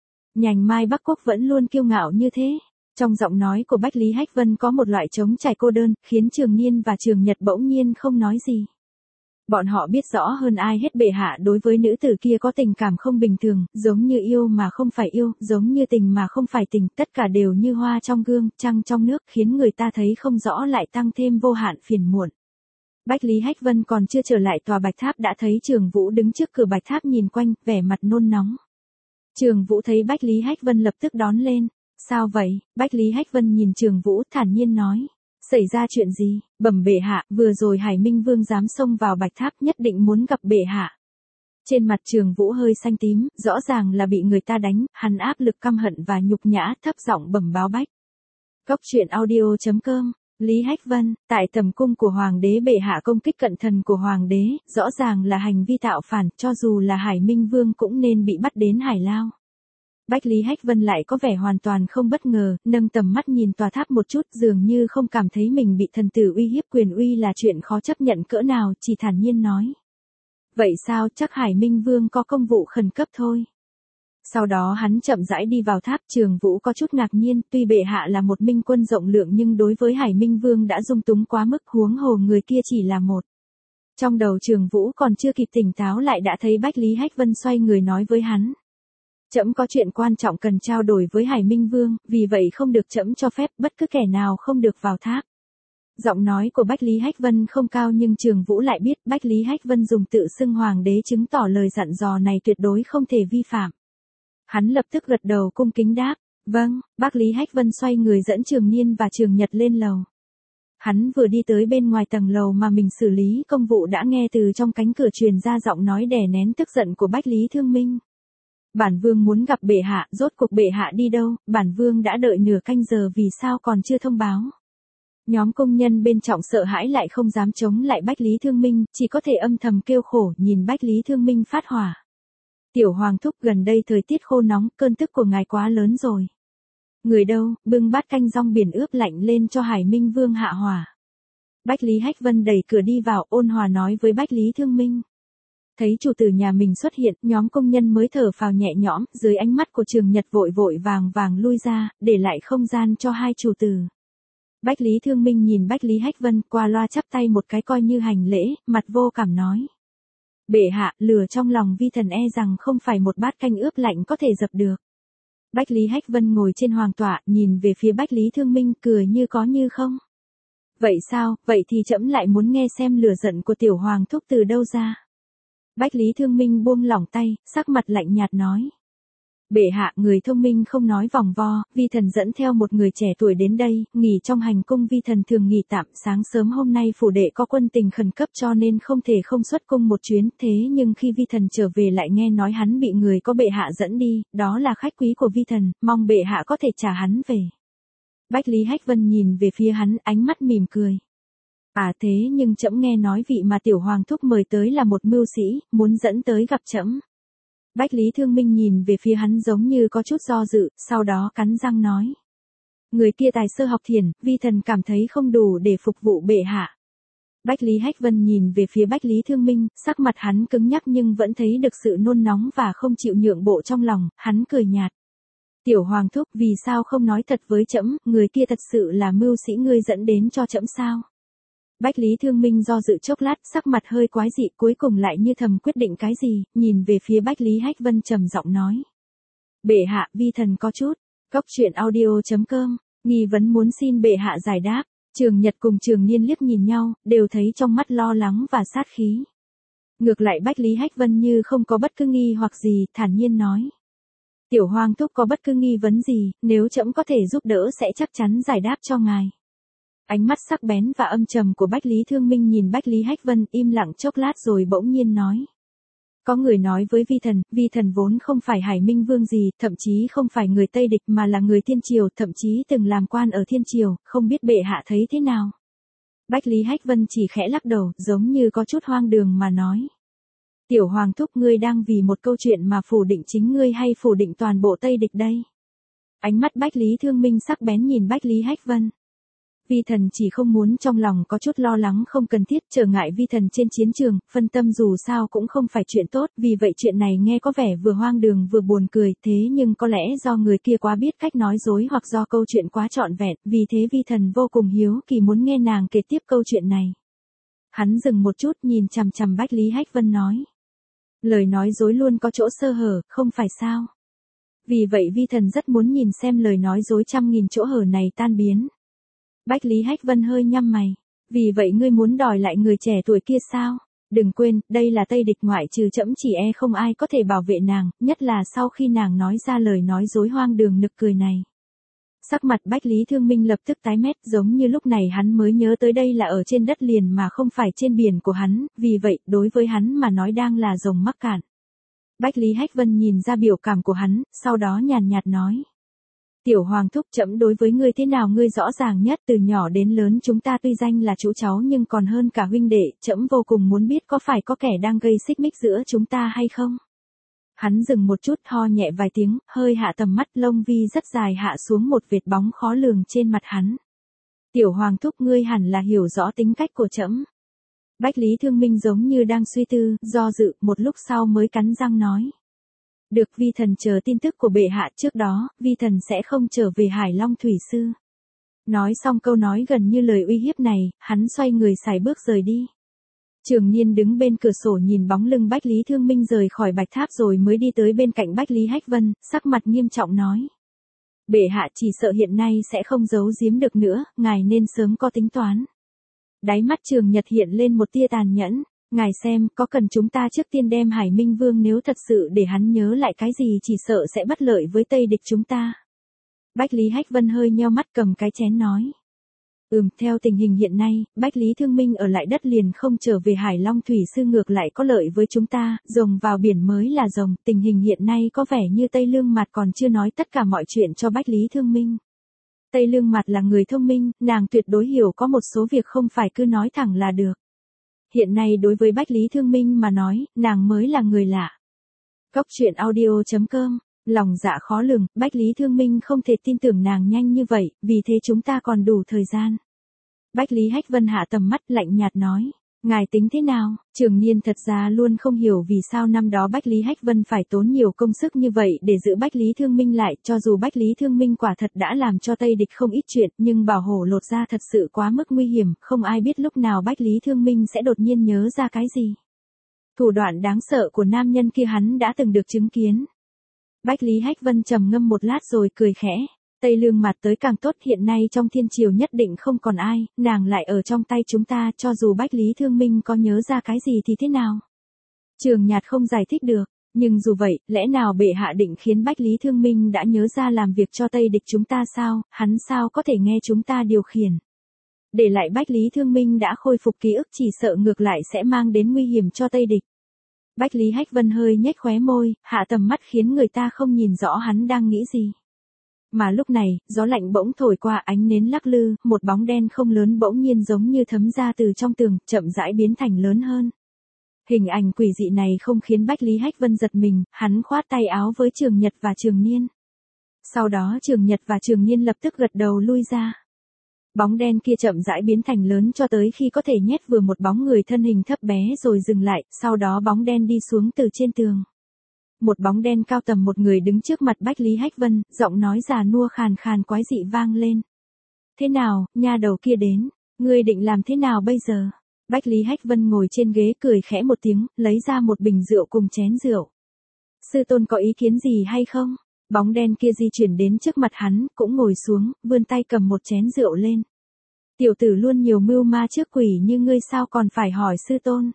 Nhành mai Bắc Quốc vẫn luôn kiêu ngạo như thế. Trong giọng nói của Bách Lý Hách Vân có một loại trống trải cô đơn, khiến Trường Niên và Trường Nhật bỗng nhiên không nói gì. Bọn họ biết rõ hơn ai hết bệ hạ đối với nữ tử kia có tình cảm không bình thường, giống như yêu mà không phải yêu, giống như tình mà không phải tình, tất cả đều như hoa trong gương, trăng trong nước, khiến người ta thấy không rõ lại tăng thêm vô hạn phiền muộn. Bách Lý Hách Vân còn chưa trở lại tòa Bạch Tháp đã thấy Trường Vũ đứng trước cửa Bạch Tháp nhìn quanh, vẻ mặt nôn nóng. Trường Vũ thấy Bách Lý Hách Vân lập tức đón lên. Sao vậy? Bách Lý Hách Vân nhìn Trường Vũ thản nhiên nói. Xảy ra chuyện gì? Bẩm bệ hạ, vừa rồi Hải Minh Vương dám xông vào Bạch Tháp, nhất định muốn gặp bệ hạ. Trên mặt Trường Vũ hơi xanh tím, rõ ràng là bị người ta đánh, hắn áp lực căm hận và nhục nhã, thấp giọng bẩm báo Bách. Góc truyện audio.com. Lý Hách Vân, tại tầm cung của Hoàng đế bệ hạ công kích cận thần của Hoàng đế, rõ ràng là hành vi tạo phản, cho dù là Hải Minh Vương cũng nên bị bắt đến Hải Lao. Bách Lý Hách Vân lại có vẻ hoàn toàn không bất ngờ, nâng tầm mắt nhìn tòa tháp một chút, dường như không cảm thấy mình bị thần tử uy hiếp, quyền uy là chuyện khó chấp nhận cỡ nào, chỉ thản nhiên nói. Vậy sao, chắc Hải Minh Vương có công vụ khẩn cấp thôi. Sau đó hắn chậm rãi đi vào tháp. Trường Vũ có chút ngạc nhiên, tuy bệ hạ là một minh quân rộng lượng nhưng đối với Hải Minh Vương đã dung túng quá mức, huống hồ người kia chỉ là một. Trong đầu Trường Vũ còn chưa kịp tỉnh táo lại đã thấy Bách Lý Hách Vân xoay người nói với hắn. Trẫm có chuyện quan trọng cần trao đổi với Hải Minh Vương, vì vậy không được trẫm cho phép, bất cứ kẻ nào không được vào tháp. Giọng nói của Bách Lý Hách Vân không cao nhưng Trường Vũ lại biết Bách Lý Hách Vân dùng tự xưng Hoàng đế chứng tỏ lời dặn dò này tuyệt đối không thể vi phạm. Hắn lập tức gật đầu cung kính đáp, vâng. Bách Lý Hách Vân xoay người dẫn Trường Niên và Trường Nhật lên lầu. Hắn vừa đi tới bên ngoài tầng lầu mà mình xử lý công vụ đã nghe từ trong cánh cửa truyền ra giọng nói đè nén tức giận của Bách Lý Thương Minh. Bản vương muốn gặp bệ hạ, rốt cuộc bệ hạ đi đâu, bản vương đã đợi nửa canh giờ vì sao còn chưa thông báo. Nhóm công nhân bên trọng sợ hãi lại không dám chống lại Bách Lý Thương Minh, chỉ có thể âm thầm kêu khổ nhìn Bách Lý Thương Minh phát hỏa. Tiểu Hoàng thúc, gần đây thời tiết khô nóng, cơn tức của ngài quá lớn rồi. Người đâu, bưng bát canh rong biển ướp lạnh lên cho Hải Minh Vương hạ hỏa. Bách Lý Hách Vân đẩy cửa đi vào, ôn hòa nói với Bách Lý Thương Minh. Thấy chủ tử nhà mình xuất hiện, nhóm công nhân mới thở phào nhẹ nhõm, dưới ánh mắt của Trường Nhật vội vội vàng vàng lui ra, để lại không gian cho hai chủ tử. Bách Lý Thương Minh nhìn Bách Lý Hách Vân qua loa chắp tay một cái coi như hành lễ, mặt vô cảm nói. Bệ hạ, lửa trong lòng vi thần e rằng không phải một bát canh ướp lạnh có thể dập được. Bách Lý Hách Vân ngồi trên hoàng tọa, nhìn về phía Bách Lý Thương Minh cười như có như không. Vậy sao, vậy thì trẫm lại muốn nghe xem lửa giận của tiểu hoàng thúc từ đâu ra. Bách Lý Thương Minh buông lỏng tay, sắc mặt lạnh nhạt nói. Bệ hạ, người thông minh không nói vòng vo, vi thần dẫn theo một người trẻ tuổi đến đây, nghỉ trong hành cung vi thần thường nghỉ tạm, sáng sớm hôm nay phủ đệ có quân tình khẩn cấp cho nên không thể không xuất cung một chuyến, thế nhưng khi vi thần trở về lại nghe nói hắn bị người có bệ hạ dẫn đi, đó là khách quý của vi thần, mong bệ hạ có thể trả hắn về. Bách Lý Hách Vân nhìn về phía hắn, ánh mắt mỉm cười. À thế nhưng trẫm nghe nói vị mà tiểu hoàng thúc mời tới là một mưu sĩ, muốn dẫn tới gặp trẫm. Bách Lý Thương Minh nhìn về phía hắn giống như có chút do dự, sau đó cắn răng nói. Người kia tài sơ học thiền, vi thần cảm thấy không đủ để phục vụ bệ hạ. Bách Lý Hách Vân nhìn về phía Bách Lý Thương Minh, sắc mặt hắn cứng nhắc nhưng vẫn thấy được sự nôn nóng và không chịu nhượng bộ trong lòng, hắn cười nhạt. Tiểu hoàng thúc, vì sao không nói thật với trẫm, người kia thật sự là mưu sĩ ngươi dẫn đến cho trẫm sao? Bách Lý Thương Minh do dự chốc lát, sắc mặt hơi quái dị, cuối cùng lại như thầm quyết định cái gì, nhìn về phía Bách Lý Hách Vân trầm giọng nói. Bệ hạ, vi thần có chút. Cốc truyện audio.com, nghi vấn muốn xin bệ hạ giải đáp. Trường Nhật cùng Trường Niên liếc nhìn nhau, đều thấy trong mắt lo lắng và sát khí. Ngược lại Bách Lý Hách Vân như không có bất cứ nghi hoặc gì, thản nhiên nói. Tiểu hoàng thúc có bất cứ nghi vấn gì, nếu trẫm có thể giúp đỡ sẽ chắc chắn giải đáp cho ngài. Ánh mắt sắc bén và âm trầm của Bách Lý Thương Minh nhìn Bách Lý Hách Vân im lặng chốc lát rồi bỗng nhiên nói. Có người nói với vi thần vốn không phải Hải Minh Vương gì, thậm chí không phải người Tây Địch mà là người Thiên Triều, thậm chí từng làm quan ở Thiên Triều, không biết bệ hạ thấy thế nào. Bách Lý Hách Vân chỉ khẽ lắc đầu, giống như có chút hoang đường mà nói. Tiểu hoàng thúc, ngươi đang vì một câu chuyện mà phủ định chính ngươi hay phủ định toàn bộ Tây Địch đây? Ánh mắt Bách Lý Thương Minh sắc bén nhìn Bách Lý Hách Vân. Vi thần chỉ không muốn trong lòng có chút lo lắng không cần thiết trở ngại vi thần trên chiến trường, phân tâm dù sao cũng không phải chuyện tốt, vì vậy chuyện này nghe có vẻ vừa hoang đường vừa buồn cười, thế nhưng có lẽ do người kia quá biết cách nói dối hoặc do câu chuyện quá trọn vẹn, vì thế vi thần vô cùng hiếu kỳ muốn nghe nàng kể tiếp câu chuyện này. Hắn dừng một chút nhìn chằm chằm Bách Lý Hách Vân nói. Lời nói dối luôn có chỗ sơ hở, không phải sao? Vì vậy vi thần rất muốn nhìn xem lời nói dối 100.000 chỗ hở này tan biến. Bách Lý Hách Vân hơi nhăn mày. Vì vậy ngươi muốn đòi lại người trẻ tuổi kia sao? Đừng quên, đây là Tây Địch, ngoại trừ trẫm chỉ không ai có thể bảo vệ nàng, nhất là sau khi nàng nói ra lời nói dối hoang đường nực cười này. Sắc mặt Bách Lý Thương Minh lập tức tái mét, giống như lúc này hắn mới nhớ tới đây là ở trên đất liền mà không phải trên biển của hắn, vì vậy, đối với hắn mà nói đang là rồng mắc cạn. Bách Lý Hách Vân nhìn ra biểu cảm của hắn, sau đó nhàn nhạt nói. Tiểu hoàng thúc, trẫm đối với ngươi thế nào ngươi rõ ràng nhất, từ nhỏ đến lớn chúng ta tuy danh là chú cháu nhưng còn hơn cả huynh đệ, trẫm vô cùng muốn biết có phải có kẻ đang gây xích mích giữa chúng ta hay không? Hắn dừng một chút, ho nhẹ vài tiếng, hơi hạ tầm mắt, lông vi rất dài hạ xuống một vệt bóng khó lường trên mặt hắn. Tiểu hoàng thúc, ngươi hẳn là hiểu rõ tính cách của trẫm. Bách Lý Thương Minh giống như đang suy tư, do dự, một lúc sau mới cắn răng nói. Được, vi thần chờ tin tức của bệ hạ, trước đó, vi thần sẽ không trở về Hải Long Thủy Sư. Nói xong câu nói gần như lời uy hiếp này, hắn xoay người sải bước rời đi. Trường Niên đứng bên cửa sổ nhìn bóng lưng Bách Lý Thương Minh rời khỏi Bạch Tháp rồi mới đi tới bên cạnh Bách Lý Hách Vân, sắc mặt nghiêm trọng nói. Bệ hạ chỉ sợ hiện nay sẽ không giấu giếm được nữa, ngài nên sớm có tính toán. Đáy mắt Trường Nhật hiện lên một tia tàn nhẫn. Ngài xem, có cần chúng ta trước tiên đem Hải Minh Vương, nếu thật sự để hắn nhớ lại cái gì chỉ sợ sẽ bất lợi với Tây Địch chúng ta. Bách Lý Hách Vân hơi nheo mắt cầm cái chén nói. Theo tình hình hiện nay, Bách Lý Thương Minh ở lại đất liền không trở về Hải Long Thủy Sư ngược lại có lợi với chúng ta, rồng vào biển mới là rồng, tình hình hiện nay có vẻ như Tây Lương Mạt còn chưa nói tất cả mọi chuyện cho Bách Lý Thương Minh. Tây Lương Mạt là người thông minh, nàng tuyệt đối hiểu có một số việc không phải cứ nói thẳng là được. Hiện nay đối với Bách Lý Thương Minh mà nói, nàng mới là người lạ. Cốc truyện audio.com, lòng dạ khó lường, Bách Lý Thương Minh không thể tin tưởng nàng nhanh như vậy, vì thế chúng ta còn đủ thời gian. Bách Lý Hách Vân hạ tầm mắt lạnh nhạt nói. Ngài tính thế nào? Trường Niên thật ra luôn không hiểu vì sao năm đó Bách Lý Hách Vân phải tốn nhiều công sức như vậy để giữ Bách Lý Thương Minh lại, cho dù Bách Lý Thương Minh quả thật đã làm cho Tây Địch không ít chuyện, nhưng bảo hổ lột ra thật sự quá mức nguy hiểm, không ai biết lúc nào Bách Lý Thương Minh sẽ đột nhiên nhớ ra cái gì. Thủ đoạn đáng sợ của nam nhân kia hắn đã từng được chứng kiến. Bách Lý Hách Vân trầm ngâm một lát rồi cười khẽ. Tây Lương Mạt tới càng tốt, hiện nay trong thiên triều nhất định không còn ai, nàng lại ở trong tay chúng ta, cho dù Bách Lý Thương Minh có nhớ ra cái gì thì thế nào? Trường Nhạt không giải thích được, nhưng dù vậy, lẽ nào bệ hạ định khiến Bách Lý Thương Minh đã nhớ ra làm việc cho Tây Địch chúng ta sao, hắn sao có thể nghe chúng ta điều khiển? Để lại Bách Lý Thương Minh đã khôi phục ký ức chỉ sợ ngược lại sẽ mang đến nguy hiểm cho Tây Địch. Bách Lý Hách Vân hơi nhếch khóe môi, hạ tầm mắt khiến người ta không nhìn rõ hắn đang nghĩ gì. Mà lúc này, gió lạnh bỗng thổi qua, ánh nến lắc lư, một bóng đen không lớn bỗng nhiên giống như thấm ra từ trong tường, chậm rãi biến thành lớn hơn. Hình ảnh quỷ dị này không khiến Bách Lý Hách Vân giật mình, hắn khoát tay áo với Trường Nhật và Trường Niên. Sau đó Trường Nhật và Trường Niên lập tức gật đầu lui ra. Bóng đen kia chậm rãi biến thành lớn cho tới khi có thể nhét vừa một bóng người thân hình thấp bé rồi dừng lại, sau đó bóng đen đi xuống từ trên tường. Một bóng đen cao tầm một người đứng trước mặt Bách Lý Hách Vân, giọng nói già nua khàn khàn quái dị vang lên. Thế nào, nha đầu kia đến, ngươi định làm thế nào bây giờ? Bách Lý Hách Vân ngồi trên ghế cười khẽ một tiếng, lấy ra một bình rượu cùng chén rượu. Sư tôn có ý kiến gì hay không? Bóng đen kia di chuyển đến trước mặt hắn, cũng ngồi xuống, vươn tay cầm một chén rượu lên. Tiểu tử luôn nhiều mưu ma trước quỷ như ngươi sao còn phải hỏi sư tôn?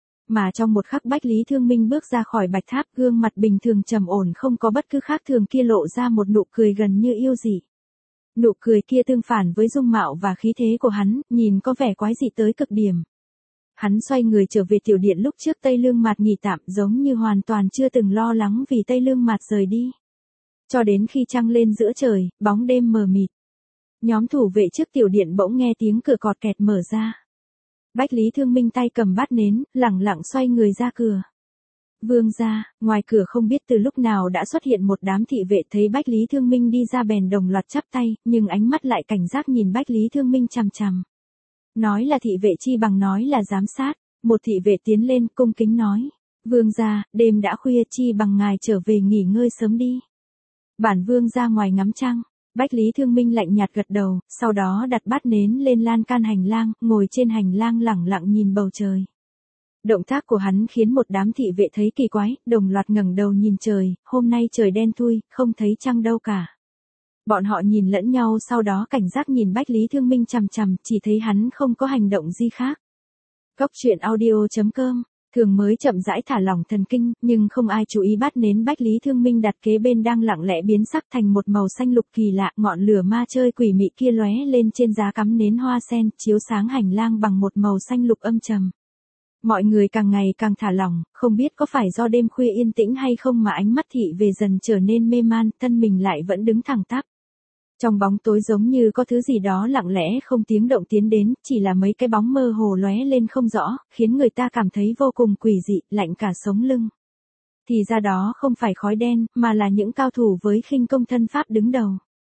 Mà trong một khắc Bách Lý Thương Minh bước ra khỏi bạch tháp, gương mặt bình thường trầm ổn không có bất cứ khác thường kia lộ ra một nụ cười gần như yêu dị. Nụ cười kia tương phản với dung mạo và khí thế của hắn, nhìn có vẻ quái dị tới cực điểm. Hắn xoay người trở về tiểu điện lúc trước Tây Lương Mạt nghỉ tạm, giống như hoàn toàn chưa từng lo lắng vì Tây Lương Mạt rời đi. Cho đến khi trăng lên giữa trời, bóng đêm mờ mịt. Nhóm thủ vệ trước tiểu điện bỗng nghe tiếng cửa cọt kẹt mở ra. Bách Lý Thương Minh tay cầm bát nến, lẳng lặng xoay người ra cửa. Vương gia, ngoài cửa không biết từ lúc nào đã xuất hiện một đám thị vệ, thấy Bách Lý Thương Minh đi ra bèn đồng loạt chắp tay, nhưng ánh mắt lại cảnh giác nhìn Bách Lý Thương Minh chằm chằm. Nói là thị vệ chi bằng nói là giám sát, một thị vệ tiến lên cung kính nói. Vương gia, đêm đã khuya chi bằng ngài trở về nghỉ ngơi sớm đi. Bản vương ra ngoài ngắm trăng. Bách Lý Thương Minh lạnh nhạt gật đầu, sau đó đặt bát nến lên lan can hành lang, ngồi trên hành lang lẳng lặng nhìn bầu trời. Động tác của hắn khiến một đám thị vệ thấy kỳ quái, đồng loạt ngẩng đầu nhìn trời, hôm nay trời đen thui, không thấy trăng đâu cả. Bọn họ nhìn lẫn nhau sau đó cảnh giác nhìn Bách Lý Thương Minh chằm chằm, chỉ thấy hắn không có hành động gì khác. Góc truyện audio.com Thường mới chậm rãi thả lỏng thần kinh, nhưng không ai chú ý bát nến Bách Lý Thương Minh đặt kế bên đang lặng lẽ biến sắc thành một màu xanh lục kỳ lạ, ngọn lửa ma chơi quỷ mị kia lóe lên trên giá cắm nến hoa sen, chiếu sáng hành lang bằng một màu xanh lục âm trầm. Mọi người càng ngày càng thả lỏng, không biết có phải do đêm khuya yên tĩnh hay không mà ánh mắt thị về dần trở nên mê man, thân mình lại vẫn đứng thẳng tắp. Trong bóng tối giống như có thứ gì đó lặng lẽ không tiếng động tiến đến, chỉ là mấy cái bóng mơ hồ lóe lên không rõ, khiến người ta cảm thấy vô cùng quỷ dị, lạnh cả sống lưng. Thì ra đó không phải khói đen, mà là những cao thủ với khinh công thân pháp đứng đầu.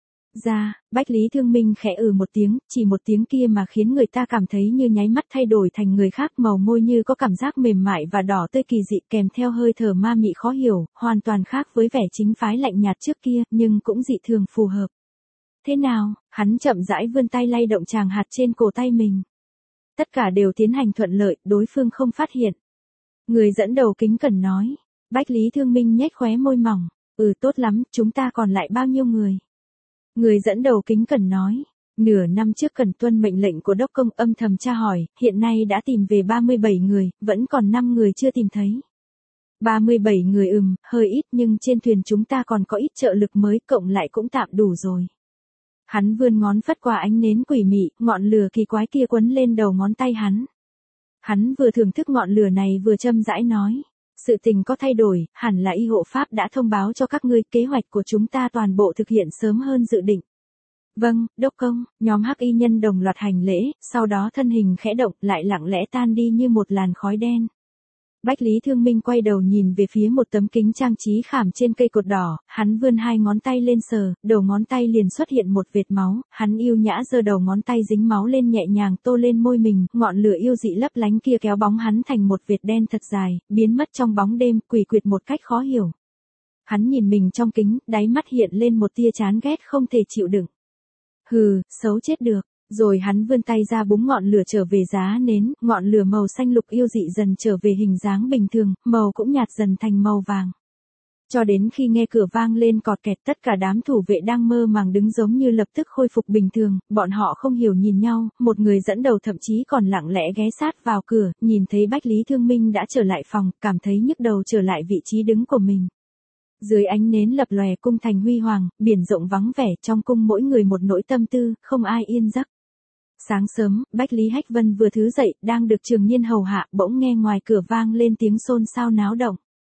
Bách Lý Thương Minh khẽ một tiếng, chỉ một tiếng kia mà khiến người ta cảm thấy như nháy mắt thay đổi thành người khác, màu môi như có cảm giác mềm mại và đỏ tươi kỳ dị kèm theo hơi thở ma mị khó hiểu, hoàn toàn khác với vẻ chính phái lạnh nhạt trước kia, nhưng cũng dị thường phù hợp. Thế nào, hắn chậm rãi vươn tay lay động tràng hạt trên cổ tay mình. Tất cả đều tiến hành thuận lợi, đối phương không phát hiện. Người dẫn đầu kính cẩn nói. Bách Lý Thương Minh nhếch khóe môi mỏng. Tốt lắm, chúng ta còn lại bao nhiêu người? Người dẫn đầu kính cẩn nói. Nửa năm trước cần tuân mệnh lệnh của đốc công âm thầm tra hỏi, hiện nay đã tìm về 37 người, vẫn còn 5 người chưa tìm thấy. 37 người hơi ít nhưng trên thuyền chúng ta còn có ít trợ lực mới, cộng lại cũng tạm đủ rồi. Hắn vươn ngón phất qua ánh nến quỷ mị, ngọn lửa kỳ quái kia quấn lên đầu ngón tay hắn. Hắn vừa thưởng thức ngọn lửa này vừa châm rãi nói. Sự tình có thay đổi, hẳn là y hộ pháp đã thông báo cho các ngươi, kế hoạch của chúng ta toàn bộ thực hiện sớm hơn dự định. Vâng, đốc công, nhóm hắc y nhân đồng loạt hành lễ, sau đó thân hình khẽ động lại lặng lẽ tan đi như một làn khói đen. Bách Lý Thương Minh quay đầu nhìn về phía một tấm kính trang trí khảm trên cây cột đỏ, hắn vươn hai ngón tay lên sờ, đầu ngón tay liền xuất hiện một vệt máu, hắn yêu nhã giơ đầu ngón tay dính máu lên nhẹ nhàng tô lên môi mình, ngọn lửa yêu dị lấp lánh kia kéo bóng hắn thành một vệt đen thật dài, biến mất trong bóng đêm, quỷ quyệt một cách khó hiểu. Hắn nhìn mình trong kính, đáy mắt hiện lên một tia chán ghét không thể chịu đựng. Xấu chết được. Rồi hắn vươn tay ra búng ngọn lửa trở về giá nến, ngọn lửa màu xanh lục yêu dị dần trở về hình dáng bình thường, màu cũng nhạt dần thành màu vàng. Cho đến khi nghe cửa vang lên cọt kẹt, tất cả đám thủ vệ đang mơ màng đứng giống như lập tức khôi phục bình thường, bọn họ không hiểu nhìn nhau, một người dẫn đầu thậm chí còn lặng lẽ ghé sát vào cửa, nhìn thấy Bách Lý Thương Minh đã trở lại phòng, cảm thấy nhức đầu trở lại vị trí đứng của mình. Dưới ánh nến lập lòe cung thành huy hoàng, biển rộng vắng vẻ, trong cung mỗi người một nỗi tâm tư, không ai yên giấc. Sáng sớm, Bách Lý Hách Vân vừa thứ dậy, đang được Trường Nhiên hầu hạ, bỗng nghe ngoài cửa vang lên tiếng xôn xao náo động.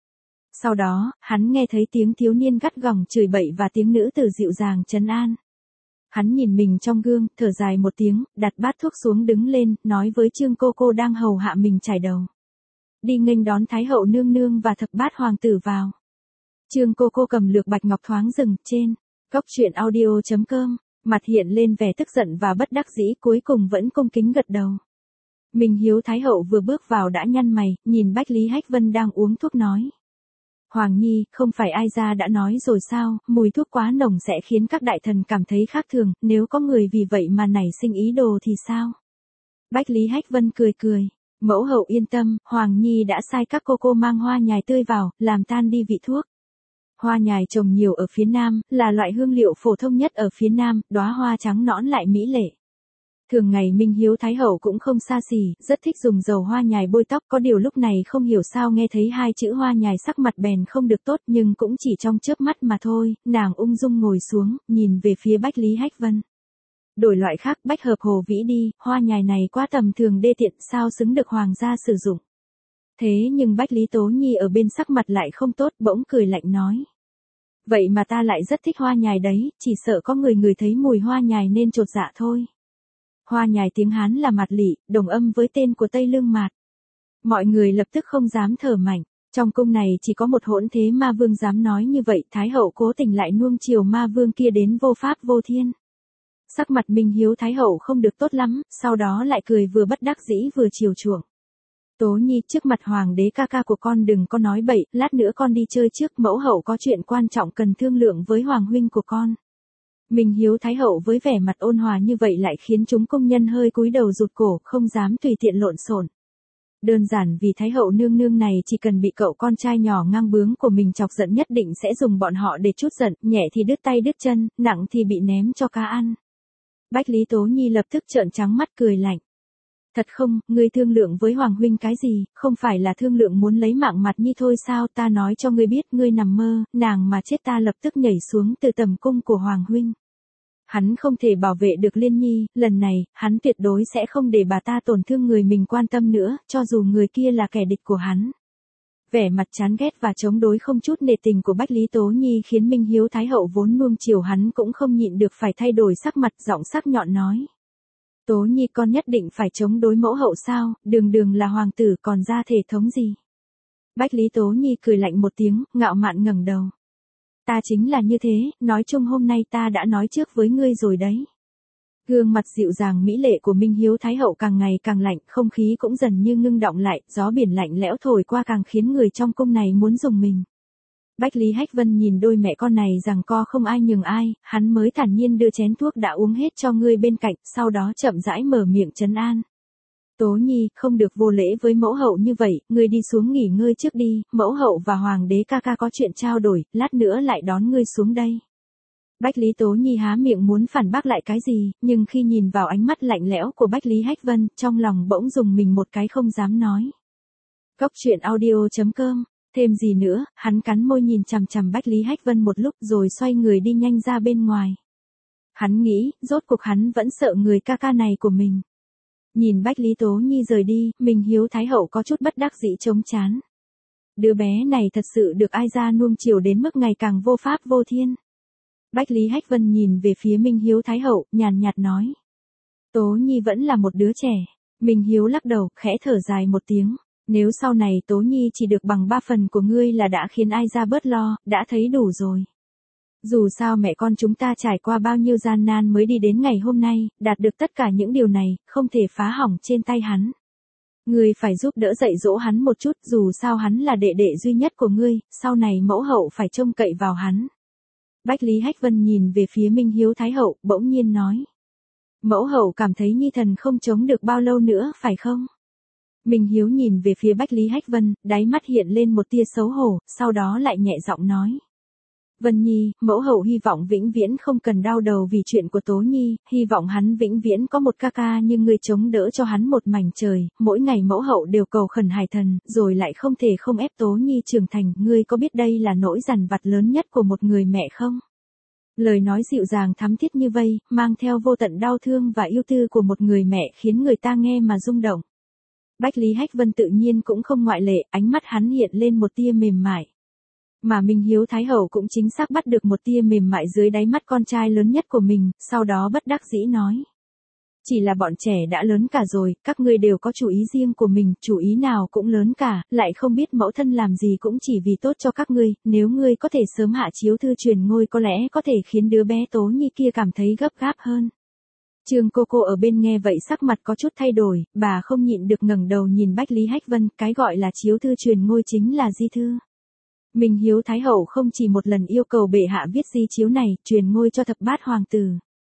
Sau đó, hắn nghe thấy tiếng thiếu niên gắt gỏng chửi bậy và tiếng nữ tử dịu dàng trấn an. Hắn nhìn mình trong gương, thở dài một tiếng, đặt bát thuốc xuống đứng lên, nói với Trương cô đang hầu hạ mình chải đầu. Đi nghênh đón Thái hậu nương nương và thập bát hoàng tử vào. Trương cô cầm lược bạch ngọc thoáng dừng trên. Cốc truyện audio.com, mặt hiện lên vẻ tức giận và bất đắc dĩ, cuối cùng vẫn cung kính gật đầu. Minh Hiếu Thái hậu vừa bước vào đã nhăn mày, nhìn Bách Lý Hách Vân đang uống thuốc nói. Hoàng Nhi, không phải ai ra đã nói rồi sao, mùi thuốc quá nồng sẽ khiến các đại thần cảm thấy khác thường, nếu có người vì vậy mà nảy sinh ý đồ thì sao? Bách Lý Hách Vân cười cười. Mẫu hậu yên tâm, Hoàng Nhi đã sai các cô mang hoa nhài tươi vào, làm tan đi vị thuốc. Hoa nhài trồng nhiều ở phía Nam, là loại hương liệu phổ thông nhất ở phía Nam, đóa hoa trắng nõn lại mỹ lệ. Thường ngày Minh Hiếu Thái hậu cũng không xa xỉ, rất thích dùng dầu hoa nhài bôi tóc, có điều lúc này không hiểu sao nghe thấy hai chữ hoa nhài sắc mặt bèn không được tốt, nhưng cũng chỉ trong chớp mắt mà thôi, nàng ung dung ngồi xuống, nhìn về phía Bách Lý Hách Vân. Đổi loại khác, bách hợp hồ vĩ đi, hoa nhài này quá tầm thường đê tiện, sao xứng được hoàng gia sử dụng. Thế nhưng Bách Lý Tố Nhi ở bên sắc mặt lại không tốt, bỗng cười lạnh nói. Vậy mà ta lại rất thích hoa nhài đấy, chỉ sợ có người thấy mùi hoa nhài nên chột dạ thôi. Hoa nhài tiếng Hán là mạt lị, đồng âm với tên của Tây Lương Mạt. Mọi người lập tức không dám thở mạnh, trong cung này chỉ có một hỗn thế ma vương dám nói như vậy, Thái hậu cố tình lại nuông chiều ma vương kia đến vô pháp vô thiên. Sắc mặt Minh Hiếu Thái hậu không được tốt lắm, sau đó lại cười vừa bất đắc dĩ vừa chiều chuộng. Tố Nhi, trước mặt hoàng đế ca ca của con đừng có nói bậy, lát nữa con đi chơi trước, mẫu hậu có chuyện quan trọng cần thương lượng với hoàng huynh của con. Minh Hiếu Thái hậu với vẻ mặt ôn hòa như vậy lại khiến chúng công nhân hơi cúi đầu rụt cổ, không dám tùy tiện lộn xộn. Đơn giản vì Thái hậu nương nương này chỉ cần bị cậu con trai nhỏ ngang bướng của mình chọc giận nhất định sẽ dùng bọn họ để trút giận, nhẹ thì đứt tay đứt chân, nặng thì bị ném cho cá ăn. Bách Lý Tố Nhi lập tức trợn trắng mắt cười lạnh. Thật không, ngươi thương lượng với Hoàng huynh cái gì, không phải là thương lượng muốn lấy mạng Mặt Nhi thôi sao, ta nói cho ngươi biết, ngươi nằm mơ, nàng mà chết ta lập tức nhảy xuống từ tầm cung của Hoàng huynh. Hắn không thể bảo vệ được Liên Nhi, lần này, hắn tuyệt đối sẽ không để bà ta tổn thương người mình quan tâm nữa, cho dù người kia là kẻ địch của hắn. Vẻ mặt chán ghét và chống đối không chút nể tình của Bách Lý Tố Nhi khiến Minh Hiếu Thái hậu vốn nuông chiều hắn cũng không nhịn được phải thay đổi sắc mặt, giọng sắc nhọn nói. Tố Nhi con nhất định phải chống đối mẫu hậu sao, đường là hoàng tử còn ra thể thống gì. Bách Lý Tố Nhi cười lạnh một tiếng, ngạo mạn ngẩng đầu. Ta chính là như thế, nói chung hôm nay ta đã nói trước với ngươi rồi đấy. Gương mặt dịu dàng mỹ lệ của Minh Hiếu Thái hậu càng ngày càng lạnh, không khí cũng dần như ngưng động lại, gió biển lạnh lẽo thổi qua càng khiến người trong cung này muốn dùng mình. Bách Lý Hách Vân nhìn đôi mẹ con này giằng co không ai nhường ai, hắn mới thản nhiên đưa chén thuốc đã uống hết cho ngươi bên cạnh, sau đó chậm rãi mở miệng trấn an. Tố Nhi, không được vô lễ với mẫu hậu như vậy, ngươi đi xuống nghỉ ngơi trước đi, mẫu hậu và hoàng đế ca ca có chuyện trao đổi, lát nữa lại đón ngươi xuống đây. Bách Lý Tố Nhi há miệng muốn phản bác lại cái gì, nhưng khi nhìn vào ánh mắt lạnh lẽo của Bách Lý Hách Vân, trong lòng bỗng dùng mình một cái không dám nói. Cốc truyện audio.com, thêm gì nữa, hắn cắn môi nhìn chằm chằm Bách Lý Hách Vân một lúc rồi xoay người đi nhanh ra bên ngoài. Hắn nghĩ, rốt cuộc hắn vẫn sợ người ca ca này của mình. Nhìn Bách Lý Tố Nhi rời đi, Minh Hiếu Thái hậu có chút bất đắc dĩ trống chán. Đứa bé này thật sự được ai ra nuông chiều đến mức ngày càng vô pháp vô thiên. Bách Lý Hách Vân nhìn về phía Minh Hiếu Thái hậu, nhàn nhạt nói. Tố Nhi vẫn là một đứa trẻ. Minh Hiếu lắc đầu, khẽ thở dài một tiếng. Nếu sau này Tố Nhi chỉ được bằng 3 phần của ngươi là đã khiến ai ra bớt lo, đã thấy đủ rồi. Dù sao mẹ con chúng ta trải qua bao nhiêu gian nan mới đi đến ngày hôm nay, đạt được tất cả những điều này, không thể phá hỏng trên tay hắn. Ngươi phải giúp đỡ dạy dỗ hắn một chút, dù sao hắn là đệ đệ duy nhất của ngươi, sau này mẫu hậu phải trông cậy vào hắn. Bách Lý Hách Vân nhìn về phía Minh Hiếu Thái hậu, bỗng nhiên nói. Mẫu hậu cảm thấy Nhi thần không chống được bao lâu nữa, phải không? Minh Hiếu nhìn về phía Bách Lý Hách Vân, đáy mắt hiện lên một tia xấu hổ, sau đó lại nhẹ giọng nói. Vân Nhi, mẫu hậu hy vọng vĩnh viễn không cần đau đầu vì chuyện của Tố Nhi, hy vọng hắn vĩnh viễn có một ca ca như ngươi chống đỡ cho hắn một mảnh trời, mỗi ngày mẫu hậu đều cầu khẩn Hải Thần, rồi lại không thể không ép Tố Nhi trưởng thành, ngươi có biết đây là nỗi dằn vặt lớn nhất của một người mẹ không? Lời nói dịu dàng thắm thiết như vây, mang theo vô tận đau thương và yêu tư của một người mẹ khiến người ta nghe mà rung động. Bách Lý Hách Vân tự nhiên cũng không ngoại lệ, ánh mắt hắn hiện lên một tia mềm mại. Mà Minh Hiếu Thái Hậu cũng chính xác bắt được một tia mềm mại dưới đáy mắt con trai lớn nhất của mình, sau đó bất đắc dĩ nói. Chỉ là bọn trẻ đã lớn cả rồi, các ngươi đều có chủ ý riêng của mình, chủ ý nào cũng lớn cả, lại không biết mẫu thân làm gì cũng chỉ vì tốt cho các ngươi, nếu ngươi có thể sớm hạ chiếu thư truyền ngôi có lẽ có thể khiến đứa bé Tố Nhi kia cảm thấy gấp gáp hơn. Trương cô ở bên nghe vậy sắc mặt có chút thay đổi, bà không nhịn được ngẩng đầu nhìn Bách Lý Hách Vân, cái gọi là chiếu thư truyền ngôi chính là di thư. Minh Hiếu Thái Hậu không chỉ một lần yêu cầu bệ hạ viết di chiếu này, truyền ngôi cho thập bát hoàng tử.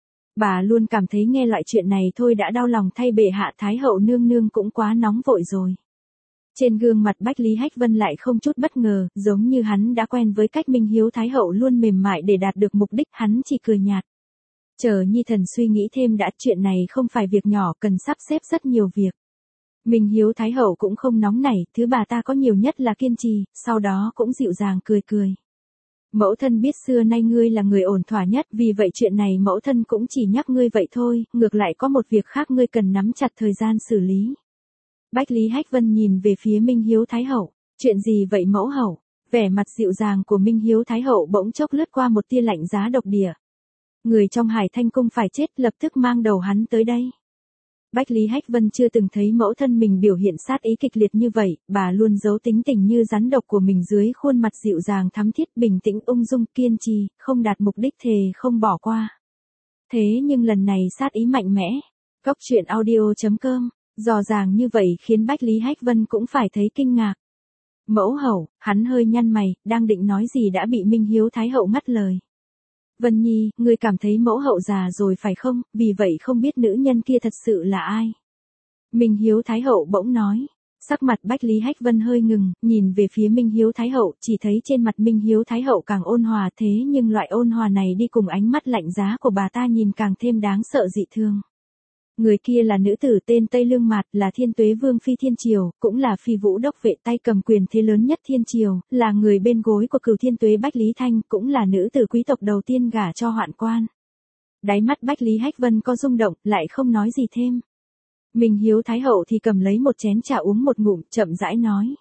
Bà luôn cảm thấy nghe loại chuyện này thôi đã đau lòng thay bệ hạ, Thái Hậu nương nương cũng quá nóng vội rồi. Trên gương mặt Bách Lý Hách Vân lại không chút bất ngờ, giống như hắn đã quen với cách Minh Hiếu Thái Hậu luôn mềm mại để đạt được mục đích, hắn chỉ cười nhạt. Chờ Nhi thần suy nghĩ thêm đã, chuyện này không phải việc nhỏ, cần sắp xếp rất nhiều việc. Minh Hiếu Thái Hậu cũng không nóng nảy, thứ bà ta có nhiều nhất là kiên trì, sau đó cũng dịu dàng cười cười. Mẫu thân biết xưa nay ngươi là người ổn thỏa nhất, vì vậy chuyện này mẫu thân cũng chỉ nhắc ngươi vậy thôi, ngược lại có một việc khác ngươi cần nắm chặt thời gian xử lý. Bách Lý Hách Vân nhìn về phía Minh Hiếu Thái Hậu, chuyện gì vậy mẫu hậu? Vẻ mặt dịu dàng của Minh Hiếu Thái Hậu bỗng chốc lướt qua một tia lạnh giá độc địa. Người trong Hải Thanh Cung phải chết, lập tức mang đầu hắn tới đây. Bách Lý Hách Vân chưa từng thấy mẫu thân mình biểu hiện sát ý kịch liệt như vậy, bà luôn giấu tính tình như rắn độc của mình dưới khuôn mặt dịu dàng thắm thiết, bình tĩnh ung dung, kiên trì, không đạt mục đích thề không bỏ qua. Thế nhưng lần này sát ý mạnh mẽ. Cốc truyện audio.com, rõ ràng như vậy khiến Bách Lý Hách Vân cũng phải thấy kinh ngạc. Mẫu hậu, hắn hơi nhăn mày, đang định nói gì đã bị Minh Hiếu Thái Hậu ngắt lời. Vân Nhi, ngươi cảm thấy mẫu hậu già rồi phải không, vì vậy không biết nữ nhân kia thật sự là ai. Minh Hiếu Thái Hậu bỗng nói. Sắc mặt Bách Lý Hách Vân hơi ngừng, nhìn về phía Minh Hiếu Thái Hậu, chỉ thấy trên mặt Minh Hiếu Thái Hậu càng ôn hòa, thế nhưng loại ôn hòa này đi cùng ánh mắt lạnh giá của bà ta nhìn càng thêm đáng sợ dị thương. Người kia là nữ tử tên Tây Lương Mạt, là Thiên Tuế Vương phi Thiên Triều, cũng là phi vũ đốc vệ tay cầm quyền thế lớn nhất Thiên Triều, là người bên gối của cửu Thiên Tuế Bách Lý Thanh, cũng là nữ tử quý tộc đầu tiên gả cho Hoạn Quan. Đáy mắt Bách Lý Hách Vân có rung động, lại không nói gì thêm. Minh Hiếu Thái Hậu thì cầm lấy một chén trà uống một ngụm, chậm rãi nói.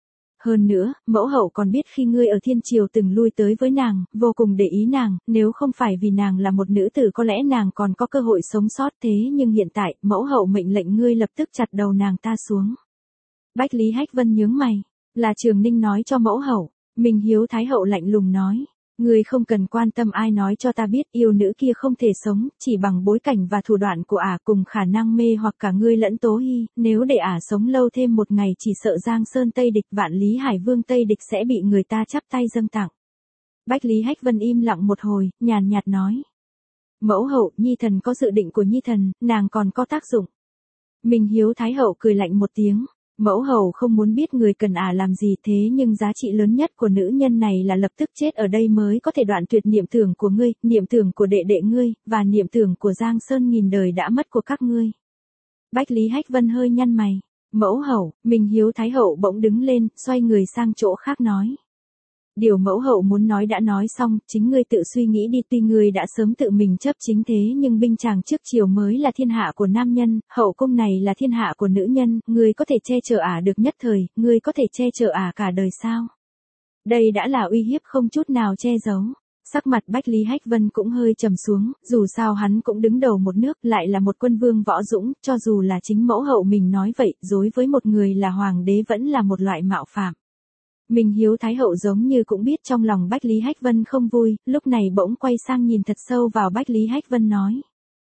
Hơn nữa, mẫu hậu còn biết khi ngươi ở Thiên Triều từng lui tới với nàng, vô cùng để ý nàng, nếu không phải vì nàng là một nữ tử có lẽ nàng còn có cơ hội sống sót, thế nhưng hiện tại, mẫu hậu mệnh lệnh ngươi lập tức chặt đầu nàng ta xuống. Bách Lý Hách Vân nhướng mày, là Trường Ninh nói cho mẫu hậu. Minh Hiếu Thái Hậu lạnh lùng nói. Ngươi không cần quan tâm ai nói cho ta biết, yêu nữ kia không thể sống, chỉ bằng bối cảnh và thủ đoạn của ả cùng khả năng mê hoặc cả ngươi lẫn Tố Hy, nếu để ả sống lâu thêm một ngày chỉ sợ Giang Sơn Tây Địch Vạn Lý Hải Vương Tây Địch sẽ bị người ta chắp tay dâng tặng. Bách Lý Hách Vân im lặng một hồi, nhàn nhạt nói. Mẫu hậu, Nhi thần có dự định của Nhi thần, nàng còn có tác dụng. Minh Hiếu Thái Hậu cười lạnh một tiếng. Mẫu hậu không muốn biết người cần ả làm gì, thế nhưng giá trị lớn nhất của nữ nhân này là lập tức chết ở đây mới có thể đoạn tuyệt niệm tưởng của ngươi, niệm tưởng của đệ đệ ngươi, và niệm tưởng của Giang Sơn nghìn đời đã mất của các ngươi. Bách Lý Hách Vân hơi nhăn mày. Mẫu hậu, Minh Hiếu Thái Hậu bỗng đứng lên, xoay người sang chỗ khác nói. Điều mẫu hậu muốn nói đã nói xong, chính ngươi tự suy nghĩ đi, tuy ngươi đã sớm tự mình chấp chính thế nhưng binh chàng trước triều mới là thiên hạ của nam nhân, hậu cung này là thiên hạ của nữ nhân, ngươi có thể che chở ả được nhất thời, ngươi có thể che chở ả cả đời sao? Đây đã là uy hiếp không chút nào che giấu. Sắc mặt Bách Lý Hách Vân cũng hơi trầm xuống, dù sao hắn cũng đứng đầu một nước, lại là một quân vương võ dũng, cho dù là chính mẫu hậu mình nói vậy, đối với một người là hoàng đế vẫn là một loại mạo phạm. Minh Hiếu Thái Hậu giống như cũng biết trong lòng Bách Lý Hách Vân không vui, lúc này bỗng quay sang nhìn thật sâu vào Bách Lý Hách Vân nói.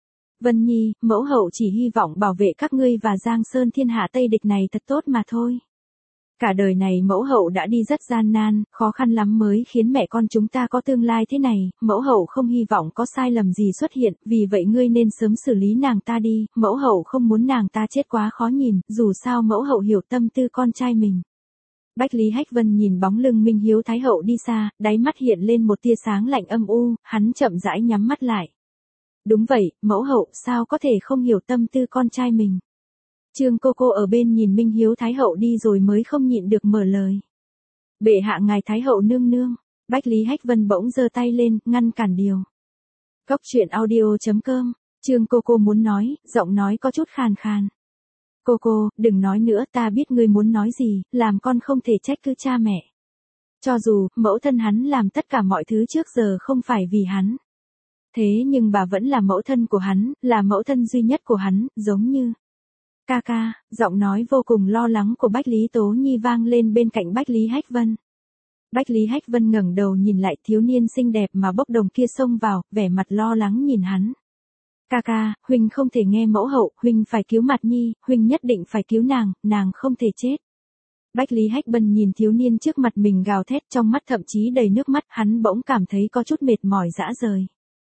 Vân Nhi, mẫu hậu chỉ hy vọng bảo vệ các ngươi và Giang Sơn thiên hạ Tây Địch này thật tốt mà thôi. Cả đời này mẫu hậu đã đi rất gian nan, khó khăn lắm mới khiến mẹ con chúng ta có tương lai thế này, mẫu hậu không hy vọng có sai lầm gì xuất hiện, vì vậy ngươi nên sớm xử lý nàng ta đi, mẫu hậu không muốn nàng ta chết quá khó nhìn, dù sao mẫu hậu hiểu tâm tư con trai mình. Bách Lý Hách Vân nhìn bóng lưng Minh Hiếu Thái Hậu đi xa, đáy mắt hiện lên một tia sáng lạnh âm u, hắn chậm rãi nhắm mắt lại. Đúng vậy, mẫu hậu, sao có thể không hiểu tâm tư con trai mình. Trương cô ở bên nhìn Minh Hiếu Thái Hậu đi rồi mới không nhịn được mở lời. Bệ hạ ngài Thái Hậu nương nương. Bách Lý Hách Vân bỗng giơ tay lên, ngăn cản điều. Cốc truyện audio.com, Trương cô muốn nói, giọng nói có chút khàn khàn. Cô, đừng nói nữa, ta biết ngươi muốn nói gì, làm con không thể trách cứ cha mẹ. cho dù mẫu thân hắn làm tất cả mọi thứ trước giờ không phải vì hắn. Thế nhưng bà vẫn là mẫu thân của hắn, là mẫu thân duy nhất của hắn, giống như... Ca ca, giọng nói vô cùng lo lắng của Bách Lý Tố Nhi vang lên bên cạnh Bách Lý Hách Vân. Bách Lý Hách Vân ngẩng đầu nhìn lại thiếu niên xinh đẹp mà bốc đồng kia xông vào, vẻ mặt lo lắng nhìn hắn. Ca ca, huynh không thể nghe mẫu hậu, huynh phải cứu Mạt Nhi, huynh nhất định phải cứu nàng, nàng không thể chết. Bách Lý Hách Vân nhìn thiếu niên trước mặt mình gào thét, trong mắt thậm chí đầy nước mắt, hắn bỗng cảm thấy có chút mệt mỏi rã rời.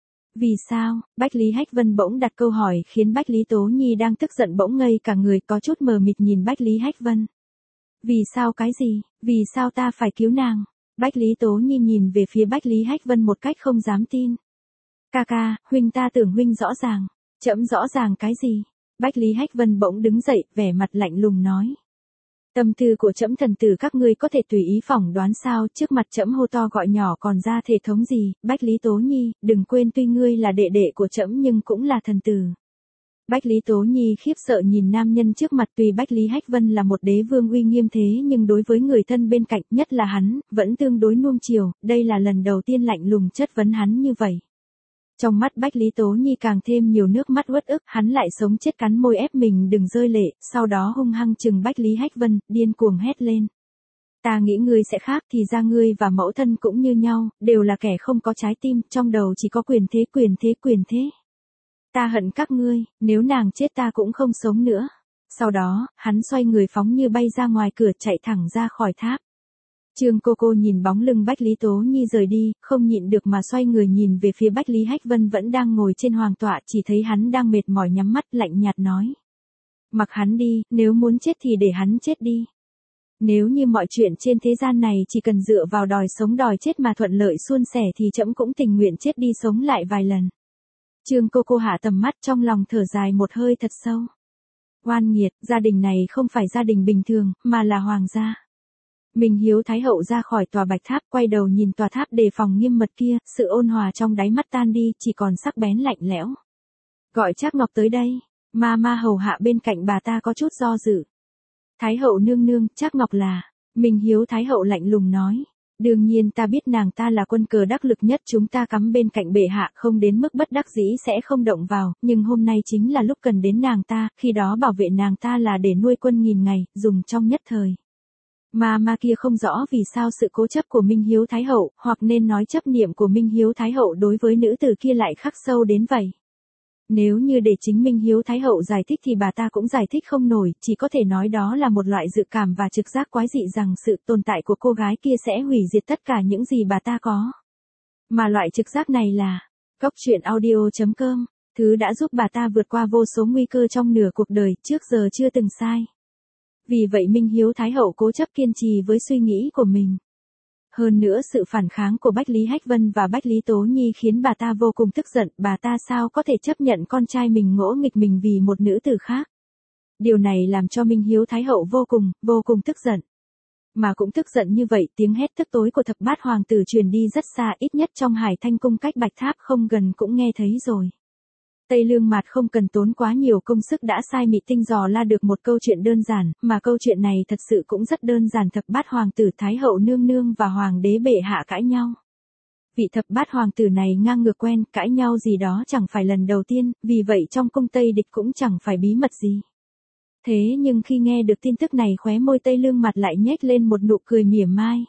Vì sao? Bách Lý Hách Vân bỗng đặt câu hỏi khiến Bách Lý Tố Nhi đang tức giận bỗng ngây cả người, có chút mờ mịt nhìn Bách Lý Hách Vân. Vì sao cái gì? Vì sao ta phải cứu nàng? Bách Lý Tố Nhi nhìn về phía Bách Lý Hách Vân một cách không dám tin. Ca ca, huynh ta tưởng huynh rõ ràng. Trẫm rõ ràng cái gì? Bách Lý Hách Vân bỗng đứng dậy, vẻ mặt lạnh lùng nói. Tâm tư của trẫm thần tử các ngươi có thể tùy ý phỏng đoán sao, trước mặt trẫm hô to gọi nhỏ còn ra thể thống gì, Bách Lý Tố Nhi, đừng quên tuy ngươi là đệ đệ của trẫm nhưng cũng là thần tử. Bách Lý Tố Nhi khiếp sợ nhìn nam nhân trước mặt, tuy Bách Lý Hách Vân là một đế vương uy nghiêm thế nhưng đối với người thân bên cạnh, nhất là hắn, vẫn tương đối nuông chiều, đây là lần đầu tiên lạnh lùng chất vấn hắn như vậy. Trong mắt Bách Lý Tố Nhi càng thêm nhiều nước mắt uất ức, hắn lại sống chết cắn môi ép mình đừng rơi lệ, sau đó hung hăng chừng Bách Lý Hách Vân, điên cuồng hét lên. Ta nghĩ ngươi sẽ khác, thì ra ngươi và mẫu thân cũng như nhau, đều là kẻ không có trái tim, trong đầu chỉ có quyền thế quyền thế quyền thế. Ta hận các ngươi, nếu nàng chết ta cũng không sống nữa. Sau đó, hắn xoay người phóng như bay ra ngoài cửa chạy thẳng ra khỏi tháp. Trương Cô nhìn bóng lưng Bách Lý Tố Nhi rời đi, không nhịn được mà xoay người nhìn về phía Bách Lý Hách Vân vẫn đang ngồi trên hoàng tọa, chỉ thấy hắn đang mệt mỏi nhắm mắt lạnh nhạt nói. Mặc hắn đi, nếu muốn chết thì để hắn chết đi. Nếu như mọi chuyện trên thế gian này chỉ cần dựa vào đòi sống đòi chết mà thuận lợi suôn sẻ thì trẫm cũng tình nguyện chết đi sống lại vài lần. Trương Cô hạ tầm mắt trong lòng thở dài một hơi thật sâu. Oan nghiệt, gia đình này không phải gia đình bình thường, mà là hoàng gia. Minh Hiếu Thái Hậu ra khỏi tòa bạch tháp, quay đầu nhìn tòa tháp đề phòng nghiêm mật kia, sự ôn hòa trong đáy mắt tan đi, chỉ còn sắc bén lạnh lẽo. Gọi Trác Ngọc tới đây, ma hầu hạ bên cạnh bà ta có chút do dự. Thái Hậu nương nương, Trác Ngọc là, Minh Hiếu Thái Hậu lạnh lùng nói. Đương nhiên ta biết nàng ta là quân cờ đắc lực nhất chúng ta cắm bên cạnh bệ hạ không đến mức bất đắc dĩ sẽ không động vào, nhưng hôm nay chính là lúc cần đến nàng ta, khi đó bảo vệ nàng ta là để nuôi quân nghìn ngày, dùng trong nhất thời. Ma kia không rõ vì sao sự cố chấp của Minh Hiếu Thái Hậu, hoặc nên nói chấp niệm của Minh Hiếu Thái Hậu đối với nữ tử kia lại khắc sâu đến vậy. Nếu như để chính Minh Hiếu Thái Hậu giải thích thì bà ta cũng giải thích không nổi, chỉ có thể nói đó là một loại dự cảm và trực giác quái dị rằng sự tồn tại của cô gái kia sẽ hủy diệt tất cả những gì bà ta có. Mà loại trực giác này là, Cốc Truyện Audio.com, thứ đã giúp bà ta vượt qua vô số nguy cơ trong nửa cuộc đời, trước giờ chưa từng sai. Vì vậy Minh Hiếu Thái Hậu cố chấp kiên trì với suy nghĩ của mình. Hơn nữa sự phản kháng của Bách Lý Hách Vân và Bách Lý Tố Nhi khiến bà ta vô cùng tức giận, bà ta sao có thể chấp nhận con trai mình ngỗ nghịch mình vì một nữ tử khác. Điều này làm cho Minh Hiếu Thái Hậu vô cùng tức giận. Mà cũng tức giận như vậy, tiếng hét tức tối của thập bát hoàng tử truyền đi rất xa, ít nhất trong Hải Thanh cung cách Bạch Tháp không gần cũng nghe thấy rồi. Tây Lương Mạt không cần tốn quá nhiều công sức đã sai Mị Tinh dò la được một câu chuyện đơn giản, mà câu chuyện này thật sự cũng rất đơn giản. Thập bát hoàng tử Thái Hậu nương nương và hoàng đế bệ hạ cãi nhau. Vị thập bát hoàng tử này ngang ngược quen, cãi nhau gì đó chẳng phải lần đầu tiên, vì vậy trong cung Tây địch cũng chẳng phải bí mật gì. Thế nhưng khi nghe được tin tức này khóe môi Tây Lương Mạt lại nhếch lên một nụ cười mỉa mai.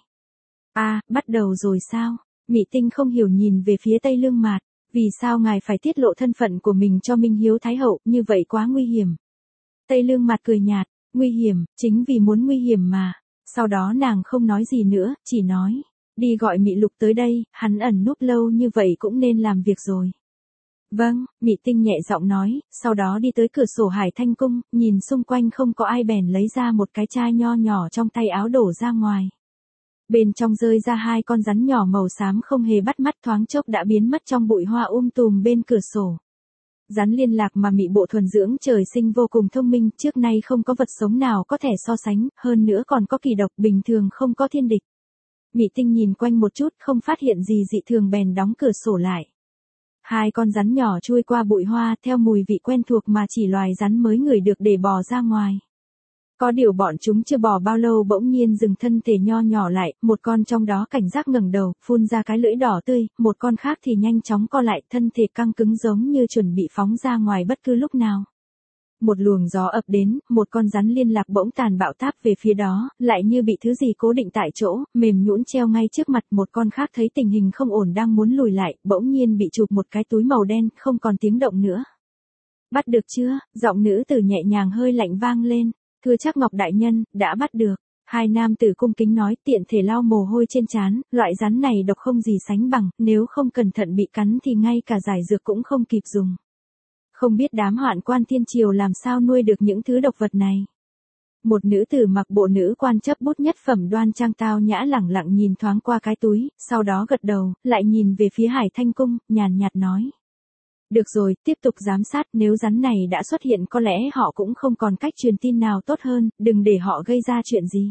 Bắt đầu rồi sao? Mị Tinh không hiểu nhìn về phía Tây Lương Mạt. Vì sao ngài phải tiết lộ thân phận của mình cho Minh Hiếu Thái Hậu, như vậy quá nguy hiểm. Tây Lương Mạt cười nhạt, nguy hiểm, chính vì muốn nguy hiểm mà. Sau đó nàng không nói gì nữa, chỉ nói, đi gọi Mị Lục tới đây, hắn ẩn núp lâu như vậy cũng nên làm việc rồi. Vâng, Mị Tinh nhẹ giọng nói, sau đó đi tới cửa sổ Hải Thanh cung, nhìn xung quanh không có ai bèn lấy ra một cái chai nho nhỏ trong tay áo đổ ra ngoài. Bên trong rơi ra 2 con rắn nhỏ màu xám không hề bắt mắt, thoáng chốc đã biến mất trong bụi hoa tùm bên cửa sổ. Rắn liên lạc mà Mị bộ thuần dưỡng trời sinh vô cùng thông minh, trước nay không có vật sống nào có thể so sánh, hơn nữa còn có kỳ độc, bình thường không có thiên địch. Mị Tinh nhìn quanh một chút không phát hiện gì dị thường bèn đóng cửa sổ lại. 2 con rắn nhỏ chui qua bụi hoa theo mùi vị quen thuộc mà chỉ loài rắn mới ngửi được để bò ra ngoài. Có điều bọn chúng chưa bò bao lâu bỗng nhiên dừng thân thể nho nhỏ lại, một con trong đó cảnh giác ngẩng đầu, phun ra cái lưỡi đỏ tươi, một con khác thì nhanh chóng co lại, thân thể căng cứng giống như chuẩn bị phóng ra ngoài bất cứ lúc nào. Một luồng gió ập đến, một con rắn liên lạc bỗng tàn bạo táp về phía đó, lại như bị thứ gì cố định tại chỗ, mềm nhũn treo ngay trước mặt. Một con khác thấy tình hình không ổn đang muốn lùi lại, bỗng nhiên bị chụp một cái túi màu đen, không còn tiếng động nữa. Bắt được chưa? Giọng nữ tử nhẹ nhàng hơi lạnh vang lên. Thưa Trác Ngọc đại nhân, đã bắt được. Hai nam tử cung kính nói, tiện thể lau mồ hôi trên trán, loại rắn này độc không gì sánh bằng, nếu không cẩn thận bị cắn thì ngay cả giải dược cũng không kịp dùng. Không biết đám hoạn quan thiên triều làm sao nuôi được những thứ độc vật này. Một nữ tử mặc bộ nữ quan chấp bút nhất phẩm đoan trang tao nhã lẳng lặng nhìn thoáng qua cái túi, sau đó gật đầu, lại nhìn về phía Hải Thanh Cung, nhàn nhạt nói. Được rồi, tiếp tục giám sát, nếu rắn này đã xuất hiện có lẽ họ cũng không còn cách truyền tin nào tốt hơn, đừng để họ gây ra chuyện gì.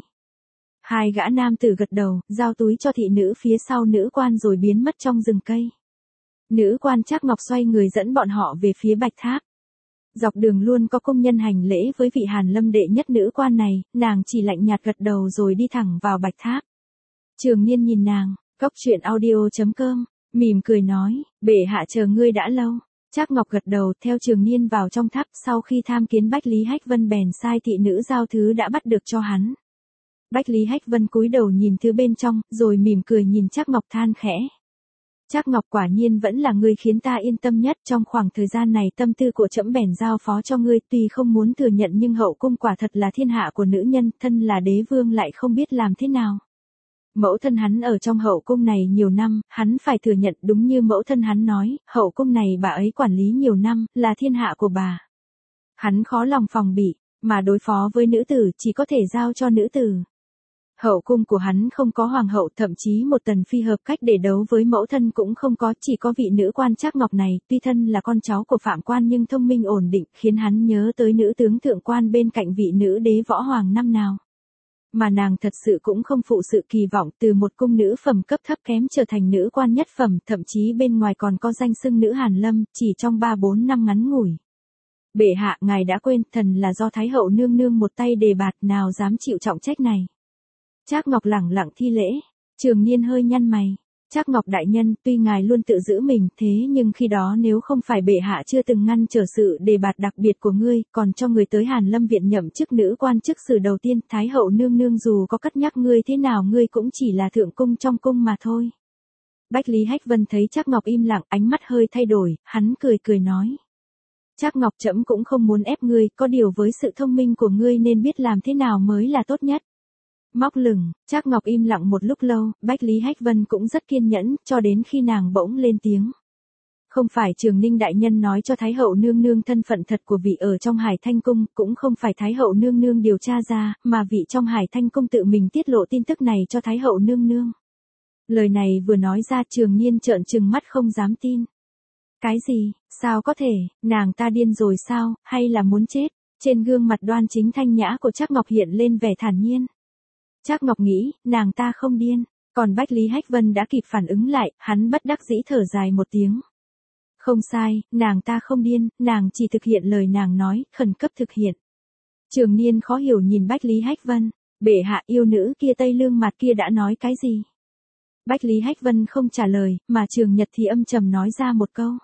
Hai gã nam tử gật đầu, giao túi cho thị nữ phía sau nữ quan rồi biến mất trong rừng cây. Nữ quan Trác Ngọc xoay người dẫn bọn họ về phía Bạch Tháp. Dọc đường luôn có công nhân hành lễ với vị Hàn Lâm đệ nhất nữ quan này, nàng chỉ lạnh nhạt gật đầu rồi đi thẳng vào Bạch Tháp. Trường Niên nhìn nàng, cốc truyện audio.com, mỉm cười nói, bệ hạ chờ ngươi đã lâu. Trác Ngọc gật đầu theo Trường Niên vào trong tháp, sau khi tham kiến Bách Lý Hách Vân bèn sai thị nữ giao thứ đã bắt được cho hắn. Bách Lý Hách Vân cúi đầu nhìn thứ bên trong, rồi mỉm cười nhìn Trác Ngọc than khẽ. Trác Ngọc quả nhiên vẫn là người khiến ta yên tâm nhất, trong khoảng thời gian này tâm tư của trẫm bèn giao phó cho ngươi, tuy không muốn thừa nhận nhưng hậu cung quả thật là thiên hạ của nữ nhân, thân là đế vương lại không biết làm thế nào. Mẫu thân hắn ở trong hậu cung này nhiều năm, hắn phải thừa nhận đúng như mẫu thân hắn nói, hậu cung này bà ấy quản lý nhiều năm, là thiên hạ của bà. Hắn khó lòng phòng bị, mà đối phó với nữ tử chỉ có thể giao cho nữ tử. Hậu cung của hắn không có hoàng hậu, thậm chí một tần phi hợp cách để đấu với mẫu thân cũng không có, chỉ có vị nữ quan Trác Ngọc này, tuy thân là con cháu của Phạm Quan nhưng thông minh ổn định, khiến hắn nhớ tới nữ tướng thượng quan bên cạnh vị nữ đế võ hoàng năm nào. Mà nàng thật sự cũng không phụ sự kỳ vọng, từ một cung nữ phẩm cấp thấp kém trở thành nữ quan nhất phẩm, thậm chí bên ngoài còn có danh xưng nữ Hàn Lâm, chỉ trong 3-4 năm ngắn ngủi. Bệ hạ, ngài đã quên, thần là do Thái hậu nương nương một tay đề bạt, nào dám chịu trọng trách này. Trác Ngọc lẳng lặng thi lễ. Trường Niên hơi nhăn mày. Trác Ngọc đại nhân, tuy ngài luôn tự giữ mình, thế nhưng khi đó nếu không phải bệ hạ chưa từng ngăn trở sự đề bạt đặc biệt của ngươi, còn cho người tới Hàn Lâm viện nhậm chức nữ quan chức sử đầu tiên, Thái hậu nương nương dù có cất nhắc ngươi thế nào ngươi cũng chỉ là thượng cung trong cung mà thôi. Bách Lý Hách Vân thấy Trác Ngọc im lặng, ánh mắt hơi thay đổi, hắn cười cười nói. Trác Ngọc, trẫm cũng không muốn ép ngươi, có điều với sự thông minh của ngươi nên biết làm thế nào mới là tốt nhất. Móc lửng, Trác Ngọc im lặng một lúc lâu, Bách Lý Hách Vân cũng rất kiên nhẫn, cho đến khi nàng bỗng lên tiếng. Không phải Trường Ninh đại nhân nói cho Thái hậu nương nương thân phận thật của vị ở trong Hải Thanh Cung, cũng không phải Thái hậu nương nương điều tra ra, mà vị trong Hải Thanh Cung tự mình tiết lộ tin tức này cho Thái hậu nương nương. Lời này vừa nói ra Trường Niên trợn trừng mắt không dám tin. Cái gì, sao có thể, nàng ta điên rồi sao, hay là muốn chết? Trên gương mặt đoan chính thanh nhã của Trác Ngọc hiện lên vẻ thản nhiên. Trác Ngọc nghĩ, nàng ta không điên, còn Bách Lý Hách Vân đã kịp phản ứng lại, hắn bất đắc dĩ thở dài một tiếng. Không sai, nàng ta không điên, nàng chỉ thực hiện lời nàng nói, khẩn cấp thực hiện. Trường Niên khó hiểu nhìn Bách Lý Hách Vân, bệ hạ yêu nữ kia Tây Lương Mạt kia đã nói cái gì? Bách Lý Hách Vân không trả lời, mà Trường Nhật thì âm trầm nói ra một câu.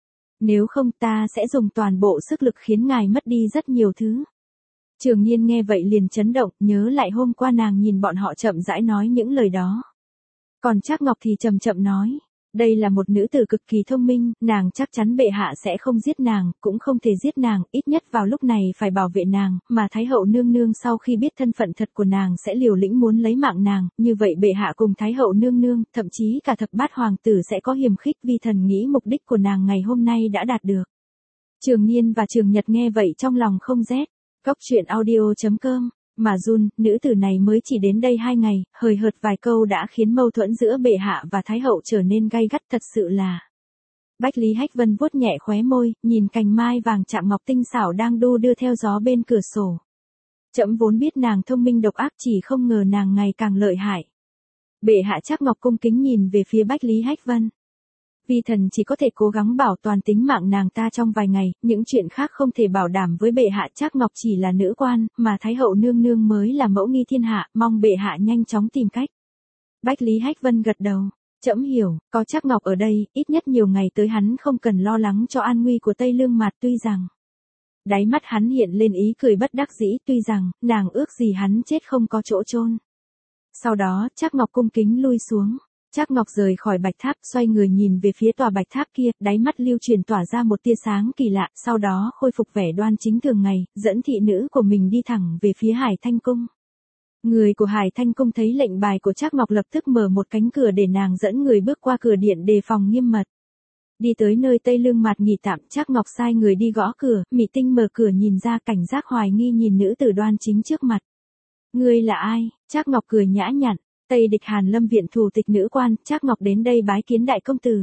Nếu không ta sẽ dùng toàn bộ sức lực khiến ngài mất đi rất nhiều thứ. Trường Niên nghe vậy liền chấn động, nhớ lại hôm qua nàng nhìn bọn họ chậm rãi nói những lời đó. Còn Trác Ngọc thì chậm chậm nói, đây là một nữ tử cực kỳ thông minh, nàng chắc chắn bệ hạ sẽ không giết nàng, cũng không thể giết nàng, ít nhất vào lúc này phải bảo vệ nàng, mà Thái hậu nương nương sau khi biết thân phận thật của nàng sẽ liều lĩnh muốn lấy mạng nàng, như vậy bệ hạ cùng Thái hậu nương nương, thậm chí cả thập bát hoàng tử sẽ có hiềm khích vì thần nghĩ mục đích của nàng ngày hôm nay đã đạt được. Trường Niên và Trường Nhật nghe vậy trong lòng không rét. Cốc truyện audio.com, mà run, nữ tử này mới chỉ đến đây 2 ngày, hời hợt vài câu đã khiến mâu thuẫn giữa bệ hạ và Thái hậu trở nên gay gắt thật sự là. Bách Lý Hách Vân vuốt nhẹ khóe môi, nhìn cành mai vàng chạm ngọc tinh xảo đang đu đưa theo gió bên cửa sổ. Trẫm vốn biết nàng thông minh độc ác, chỉ không ngờ nàng ngày càng lợi hại. Bệ hạ. Trác Ngọc cung kính nhìn về phía Bách Lý Hách Vân. Vi thần chỉ có thể cố gắng bảo toàn tính mạng nàng ta trong vài ngày, những chuyện khác không thể bảo đảm với bệ hạ. Trác Ngọc chỉ là nữ quan, mà Thái hậu nương nương mới là mẫu nghi thiên hạ, mong bệ hạ nhanh chóng tìm cách. Bách Lý Hách Vân gật đầu. Trẫm hiểu, có Trác Ngọc ở đây, ít nhất nhiều ngày tới hắn không cần lo lắng cho an nguy của Tây Lương Mạt. Tuy rằng đáy mắt hắn hiện lên ý cười bất đắc dĩ, tuy rằng nàng ước gì hắn chết không có chỗ chôn. Sau đó, Trác Ngọc cung kính lui xuống. Trác Ngọc rời khỏi bạch tháp, xoay người nhìn về phía tòa bạch tháp kia, đáy mắt lưu truyền tỏa ra một tia sáng kỳ lạ, sau đó khôi phục vẻ đoan chính thường ngày, dẫn thị nữ của mình đi thẳng về phía Hải Thanh cung. Người của Hải Thanh cung thấy lệnh bài của Trác Ngọc lập tức mở một cánh cửa để nàng dẫn người bước qua cửa điện đề phòng nghiêm mật. Đi tới nơi Tây Lương Mạt nghỉ tạm, Trác Ngọc sai người đi gõ cửa, Mị Tinh mở cửa nhìn ra, cảnh giác hoài nghi nhìn nữ tử đoan chính trước mặt. Ngươi là ai? Trác Ngọc cười nhã nhặn. Tây Địch Hàn Lâm viện thủ tịch nữ quan, Trác Ngọc đến đây bái kiến đại công tử.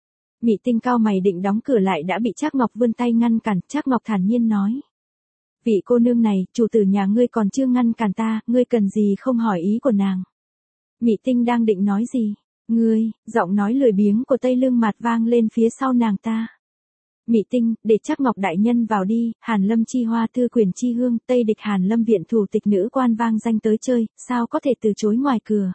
Mị Tinh cao mày định đóng cửa lại đã bị Trác Ngọc vươn tay ngăn cản. Trác Ngọc thản nhiên nói: vị cô nương này, chủ tử nhà ngươi còn chưa ngăn cản ta, ngươi cần gì không hỏi ý của nàng. Mị Tinh đang định nói gì? Ngươi, giọng nói lười biếng của Tây Lương Mạt vang lên phía sau nàng ta. Mị Tinh, để Trác Ngọc đại nhân vào đi. Hàn Lâm chi hoa thư quyển chi hương, Tây Địch Hàn Lâm viện thủ tịch nữ quan vang danh tới chơi, sao có thể từ chối ngoài cửa.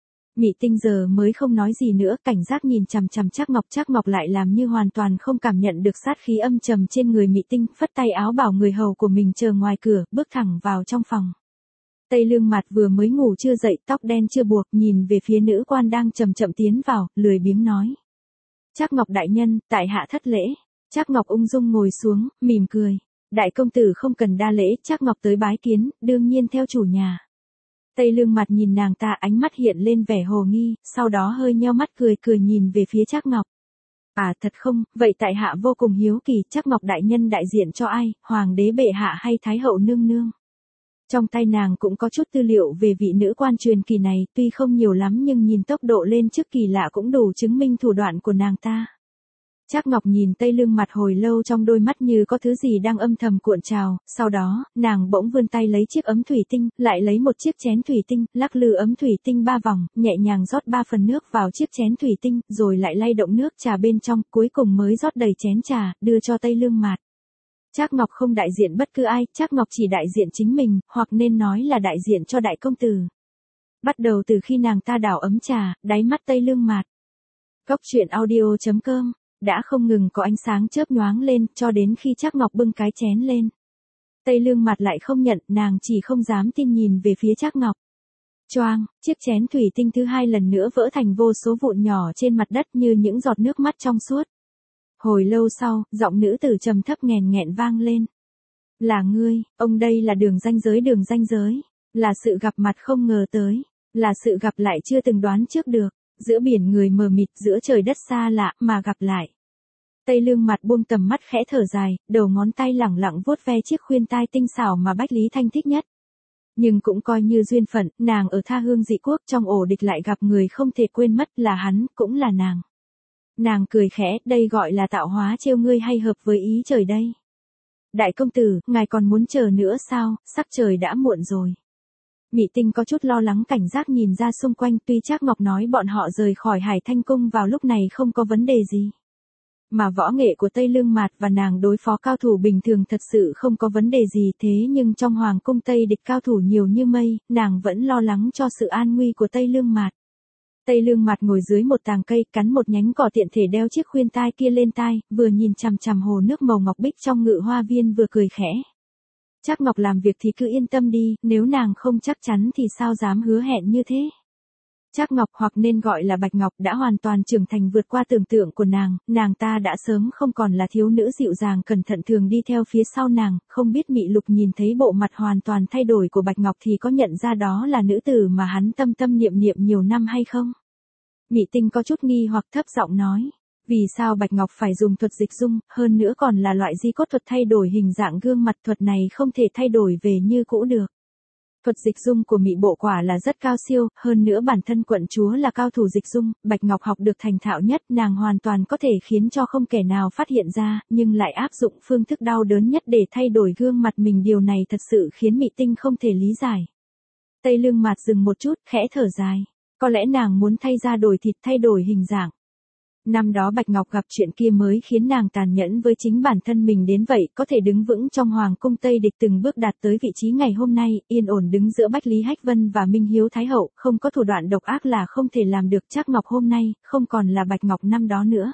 Mị Tinh giờ mới không nói gì nữa, cảnh giác nhìn chằm chằm Trác Ngọc. Trác Ngọc lại làm như hoàn toàn không cảm nhận được sát khí âm trầm trên người Mị Tinh, phất tay áo bảo người hầu của mình chờ ngoài cửa, bước thẳng vào trong phòng. Tây Lương Mạt vừa mới ngủ chưa dậy, tóc đen chưa buộc, nhìn về phía nữ quan đang chậm chậm tiến vào, lười biếng nói: Trác Ngọc đại nhân, tại hạ thất lễ. Trác Ngọc ung dung ngồi xuống, mỉm cười. Đại công tử không cần đa lễ. Trác Ngọc tới bái kiến, đương nhiên theo chủ nhà. Tây Lương Mạt nhìn nàng ta, ánh mắt hiện lên vẻ hồ nghi, sau đó hơi nheo mắt cười cười nhìn về phía Trác Ngọc. À thật không, vậy tại hạ vô cùng hiếu kỳ, Trác Ngọc đại nhân đại diện cho ai, hoàng đế bệ hạ hay thái hậu nương nương? Trong tay nàng cũng có chút tư liệu về vị nữ quan truyền kỳ này, tuy không nhiều lắm nhưng nhìn tốc độ lên chức kỳ lạ cũng đủ chứng minh thủ đoạn của nàng ta. Trác Ngọc nhìn Tây Lương Mạt hồi lâu, trong đôi mắt như có thứ gì đang âm thầm cuộn trào, sau đó, nàng bỗng vươn tay lấy chiếc ấm thủy tinh, lại lấy một chiếc chén thủy tinh, lắc lư ấm thủy tinh 3 vòng, nhẹ nhàng rót 3 phần nước vào chiếc chén thủy tinh, rồi lại lay động nước trà bên trong, cuối cùng mới rót đầy chén trà, đưa cho Tây Lương Mạt. Trác Ngọc không đại diện bất cứ ai, Trác Ngọc chỉ đại diện chính mình, hoặc nên nói là đại diện cho đại công tử. Bắt đầu từ khi nàng ta đảo ấm trà, đáy mắt Tây Lương Mạt. Góc truyện audio.com đã không ngừng có ánh sáng chớp nhoáng lên, cho đến khi Trác Ngọc bưng cái chén lên. Tây Lương Mạt lại không nhận, nàng chỉ không dám tin nhìn về phía Trác Ngọc. Choang, chiếc chén thủy tinh thứ hai lần nữa vỡ thành vô số vụn nhỏ trên mặt đất như những giọt nước mắt trong suốt. Hồi lâu sau, giọng nữ tử trầm thấp nghẹn nghẹn vang lên. Là ngươi, ông đây là đường ranh giới, là sự gặp mặt không ngờ tới, là sự gặp lại chưa từng đoán trước được, giữa biển người mờ mịt, giữa trời đất xa lạ mà gặp lại. Tây Lương Mạt buông tầm mắt khẽ thở dài, đầu ngón tay lẳng lặng vuốt ve chiếc khuyên tai tinh xảo mà Bách Lý Thanh thích nhất. Nhưng cũng coi như duyên phận, nàng ở tha hương dị quốc trong ổ địch lại gặp người không thể quên mất, là hắn, cũng là nàng. Nàng cười khẽ, đây gọi là tạo hóa trêu ngươi hay hợp với ý trời đây. Đại công tử, ngài còn muốn chờ nữa sao, sắc trời đã muộn rồi. Mị Tinh có chút lo lắng cảnh giác nhìn ra xung quanh, tuy Trác Ngọc nói bọn họ rời khỏi Hải Thanh cung vào lúc này không có vấn đề gì. Mà võ nghệ của Tây Lương Mạt và nàng đối phó cao thủ bình thường thật sự không có vấn đề gì, thế nhưng trong hoàng cung Tây Địch cao thủ nhiều như mây, nàng vẫn lo lắng cho sự an nguy của Tây Lương Mạt. Tây Lương Mạt ngồi dưới một tàng cây, cắn một nhánh cỏ tiện thể đeo chiếc khuyên tai kia lên tai, vừa nhìn chằm chằm hồ nước màu ngọc bích trong ngự hoa viên vừa cười khẽ. Trác Ngọc làm việc thì cứ yên tâm đi, nếu nàng không chắc chắn thì sao dám hứa hẹn như thế. Trác Ngọc, hoặc nên gọi là Bạch Ngọc, đã hoàn toàn trưởng thành vượt qua tưởng tượng của nàng ta đã sớm không còn là thiếu nữ dịu dàng cẩn thận thường đi theo phía sau nàng, không biết Mị Lục nhìn thấy bộ mặt hoàn toàn thay đổi của Bạch Ngọc thì có nhận ra đó là nữ tử mà hắn tâm tâm niệm niệm nhiều năm hay không? Mị Tinh có chút nghi hoặc thấp giọng nói, vì sao Bạch Ngọc phải dùng thuật dịch dung, hơn nữa còn là loại di cốt thuật thay đổi hình dạng gương mặt, thuật này không thể thay đổi về như cũ được. Thuật dịch dung của Mị Bộ quả là rất cao siêu, hơn nữa bản thân quận chúa là cao thủ dịch dung, Bạch Ngọc học được thành thạo nhất, nàng hoàn toàn có thể khiến cho không kẻ nào phát hiện ra, nhưng lại áp dụng phương thức đau đớn nhất để thay đổi gương mặt mình, điều này thật sự khiến Mị Tinh không thể lý giải. Tây Lương Mạt dừng một chút, khẽ thở dài, có lẽ nàng muốn thay da đổi thịt, thay đổi hình dạng. Năm đó Bạch Ngọc gặp chuyện kia mới khiến nàng tàn nhẫn với chính bản thân mình đến vậy, có thể đứng vững trong Hoàng cung Tây Địch từng bước đạt tới vị trí ngày hôm nay, yên ổn đứng giữa Bách Lý Hách Vân và Minh Hiếu Thái Hậu, không có thủ đoạn độc ác là không thể làm được. Trác Ngọc hôm nay, không còn là Bạch Ngọc năm đó nữa.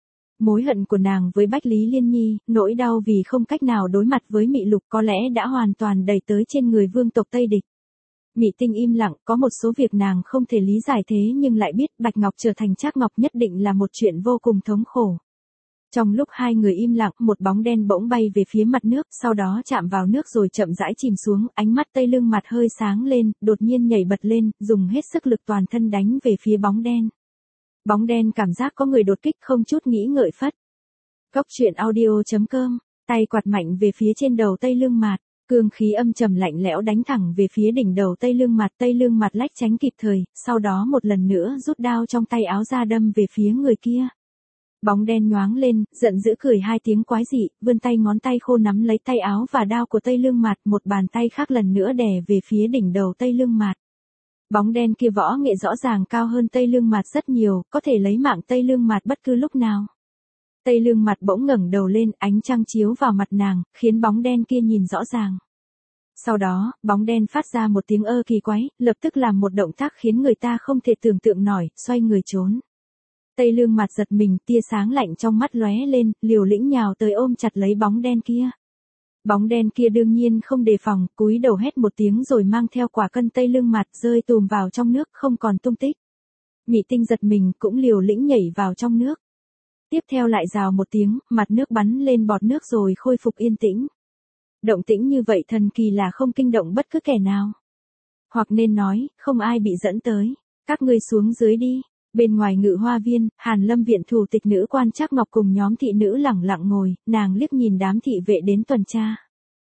Mối hận của nàng với Bách Lý Liên Nhi, nỗi đau vì không cách nào đối mặt với Mị Lục có lẽ đã hoàn toàn đẩy tới trên người vương tộc Tây Địch. Mị Tinh im lặng, có một số việc nàng không thể lý giải thế nhưng lại biết Bạch Ngọc trở thành Trác Ngọc nhất định là một chuyện vô cùng thống khổ. Trong lúc hai người im lặng, một bóng đen bỗng bay về phía mặt nước, sau đó chạm vào nước rồi chậm rãi chìm xuống, ánh mắt Tây Lương Mặt hơi sáng lên, đột nhiên nhảy bật lên, dùng hết sức lực toàn thân đánh về phía bóng đen. Bóng đen cảm giác có người đột kích không chút nghĩ ngợi phất. Cốc truyện audio.com, tay quạt mạnh về phía trên đầu Tây Lương Mặt. Cương khí âm trầm lạnh lẽo đánh thẳng về phía đỉnh đầu Tây Lương Mặt lách tránh kịp thời, sau đó một lần nữa rút đao trong tay áo ra đâm về phía người kia. Bóng đen nhoáng lên, giận dữ cười hai tiếng quái dị, vươn tay ngón tay khô nắm lấy tay áo và đao của Tây Lương Mặt, một bàn tay khác lần nữa đè về phía đỉnh đầu Tây Lương Mặt. Bóng đen kia võ nghệ rõ ràng cao hơn Tây Lương Mặt rất nhiều, có thể lấy mạng Tây Lương Mặt bất cứ lúc nào. Tây Lương Mặt bỗng ngẩng đầu lên, ánh trăng chiếu vào mặt nàng, khiến bóng đen kia nhìn rõ ràng. Sau đó, bóng đen phát ra một tiếng ơ kỳ quái, lập tức làm một động tác khiến người ta không thể tưởng tượng nổi, xoay người trốn. Tây Lương Mặt giật mình, tia sáng lạnh trong mắt lóe lên, liều lĩnh nhào tới ôm chặt lấy bóng đen kia. Bóng đen kia đương nhiên không đề phòng, cúi đầu hét một tiếng rồi mang theo quả cân Tây Lương Mặt rơi tùm vào trong nước, không còn tung tích. Mị Tinh giật mình cũng liều lĩnh nhảy vào trong nước. Tiếp theo lại rào một tiếng, mặt nước bắn lên bọt nước rồi khôi phục yên tĩnh. Động tĩnh như vậy thần kỳ là không kinh động bất cứ kẻ nào. Hoặc nên nói, không ai bị dẫn tới. Các ngươi xuống dưới đi. Bên ngoài Ngự Hoa Viên, Hàn Lâm Viện thủ tịch nữ quan Trác Ngọc cùng nhóm thị nữ lẳng lặng ngồi, nàng liếc nhìn đám thị vệ đến tuần tra.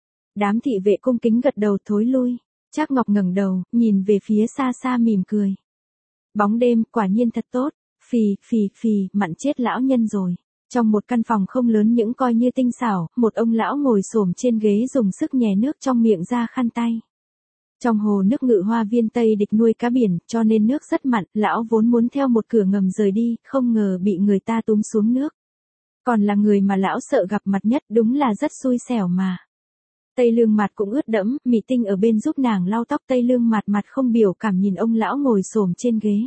Đám thị vệ cung kính gật đầu thối lui. Trác Ngọc ngẩng đầu, nhìn về phía xa xa mỉm cười. Bóng đêm, quả nhiên thật tốt. Phì, mặn chết lão nhân rồi. Trong một căn phòng không lớn những coi như tinh xảo, một ông lão ngồi xổm trên ghế dùng sức nhè nước trong miệng ra khăn tay. Trong hồ nước Ngự Hoa Viên Tây Địch nuôi cá biển, cho nên nước rất mặn, lão vốn muốn theo một cửa ngầm rời đi, không ngờ bị người ta túm xuống nước. Còn là người mà lão sợ gặp mặt nhất, đúng là rất xui xẻo mà. Tây Lương Mặt cũng ướt đẫm, Mị Tinh ở bên giúp nàng lau tóc. Tây Lương Mặt mặt không biểu cảm nhìn ông lão ngồi xổm trên ghế.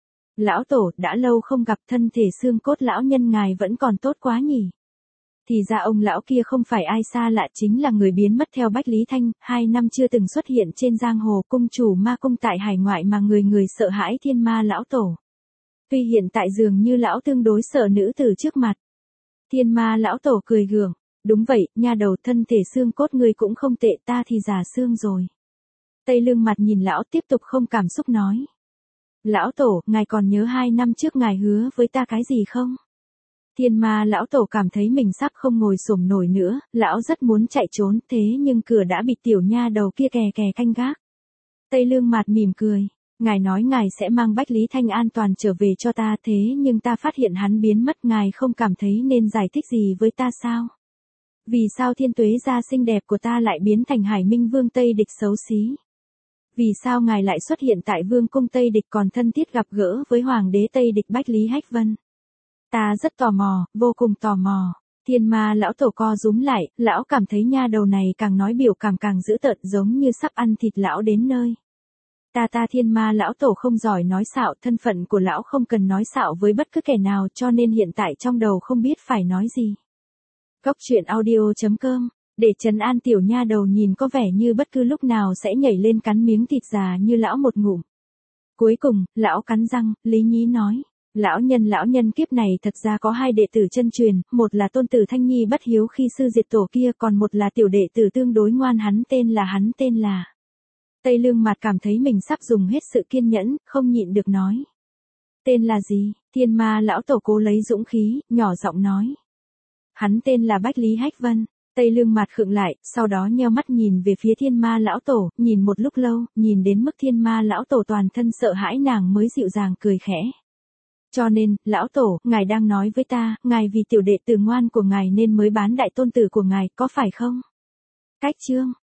Lão tổ, đã lâu không gặp, thân thể xương cốt lão nhân ngài vẫn còn tốt quá nhỉ. Thì ra ông lão kia không phải ai xa lạ, chính là người biến mất theo Bách Lý Thanh, 2 năm chưa từng xuất hiện trên giang hồ, cung chủ ma cung tại hải ngoại mà người người sợ hãi Thiên Ma lão tổ. Tuy hiện tại dường như lão tương đối sợ nữ tử trước mặt. Thiên Ma lão tổ cười gượng, đúng vậy, nha đầu, thân thể xương cốt ngươi cũng không tệ, ta thì già xương rồi. Tây Lương Mặt nhìn lão tiếp tục không cảm xúc nói. Lão tổ, ngài còn nhớ 2 năm trước ngài hứa với ta cái gì không? Thiên Ma lão tổ cảm thấy mình sắp không ngồi xổm nổi nữa, lão rất muốn chạy trốn, thế nhưng cửa đã bị tiểu nha đầu kia kè kè canh gác. Tây Lương Mặt mỉm cười, ngài nói ngài sẽ mang Bách Lý Thanh an toàn trở về cho ta, thế nhưng ta phát hiện hắn biến mất, ngài không cảm thấy nên giải thích gì với ta sao? Vì sao Thiên Tuế gia xinh đẹp của ta lại biến thành Hải Minh Vương Tây Địch xấu xí? Vì sao ngài lại xuất hiện tại Vương cung Tây Địch còn thân thiết gặp gỡ với Hoàng đế Tây Địch Bách Lý Hách Vân? Ta rất tò mò, vô cùng tò mò. Thiên Ma lão tổ co rúm lại, lão cảm thấy nha đầu này càng nói biểu cảm càng dữ tợn, giống như sắp ăn thịt lão đến nơi. Ta Thiên Ma lão tổ không giỏi nói xạo, thân phận của lão không cần nói xạo với bất cứ kẻ nào, cho nên hiện tại trong đầu không biết phải nói gì. Cốc truyện audio.com, để trấn an tiểu nha đầu nhìn có vẻ như bất cứ lúc nào sẽ nhảy lên cắn miếng thịt già như lão một ngụm. Cuối cùng, lão cắn răng, lý nhí nói. Lão nhân kiếp này thật ra có 2 đệ tử chân truyền, một là tôn tử Thanh Nhi bất hiếu khi sư diệt tổ kia, còn một là tiểu đệ tử tương đối ngoan, hắn tên là. Tây Lương Mặt cảm thấy mình sắp dùng hết sự kiên nhẫn, không nhịn được nói. Tên là gì? Thiên Ma lão tổ cố lấy dũng khí, nhỏ giọng nói. Hắn tên là Bách Lý Hách Vân. Tây Lương Mặt khựng lại, sau đó nheo mắt nhìn về phía Thiên Ma lão tổ, nhìn một lúc lâu, nhìn đến mức Thiên Ma lão tổ toàn thân sợ hãi nàng mới dịu dàng cười khẽ. Cho nên, lão tổ, ngài đang nói với ta, ngài vì tiểu đệ tử ngoan của ngài nên mới bán đại tôn tử của ngài, có phải không? Cách chương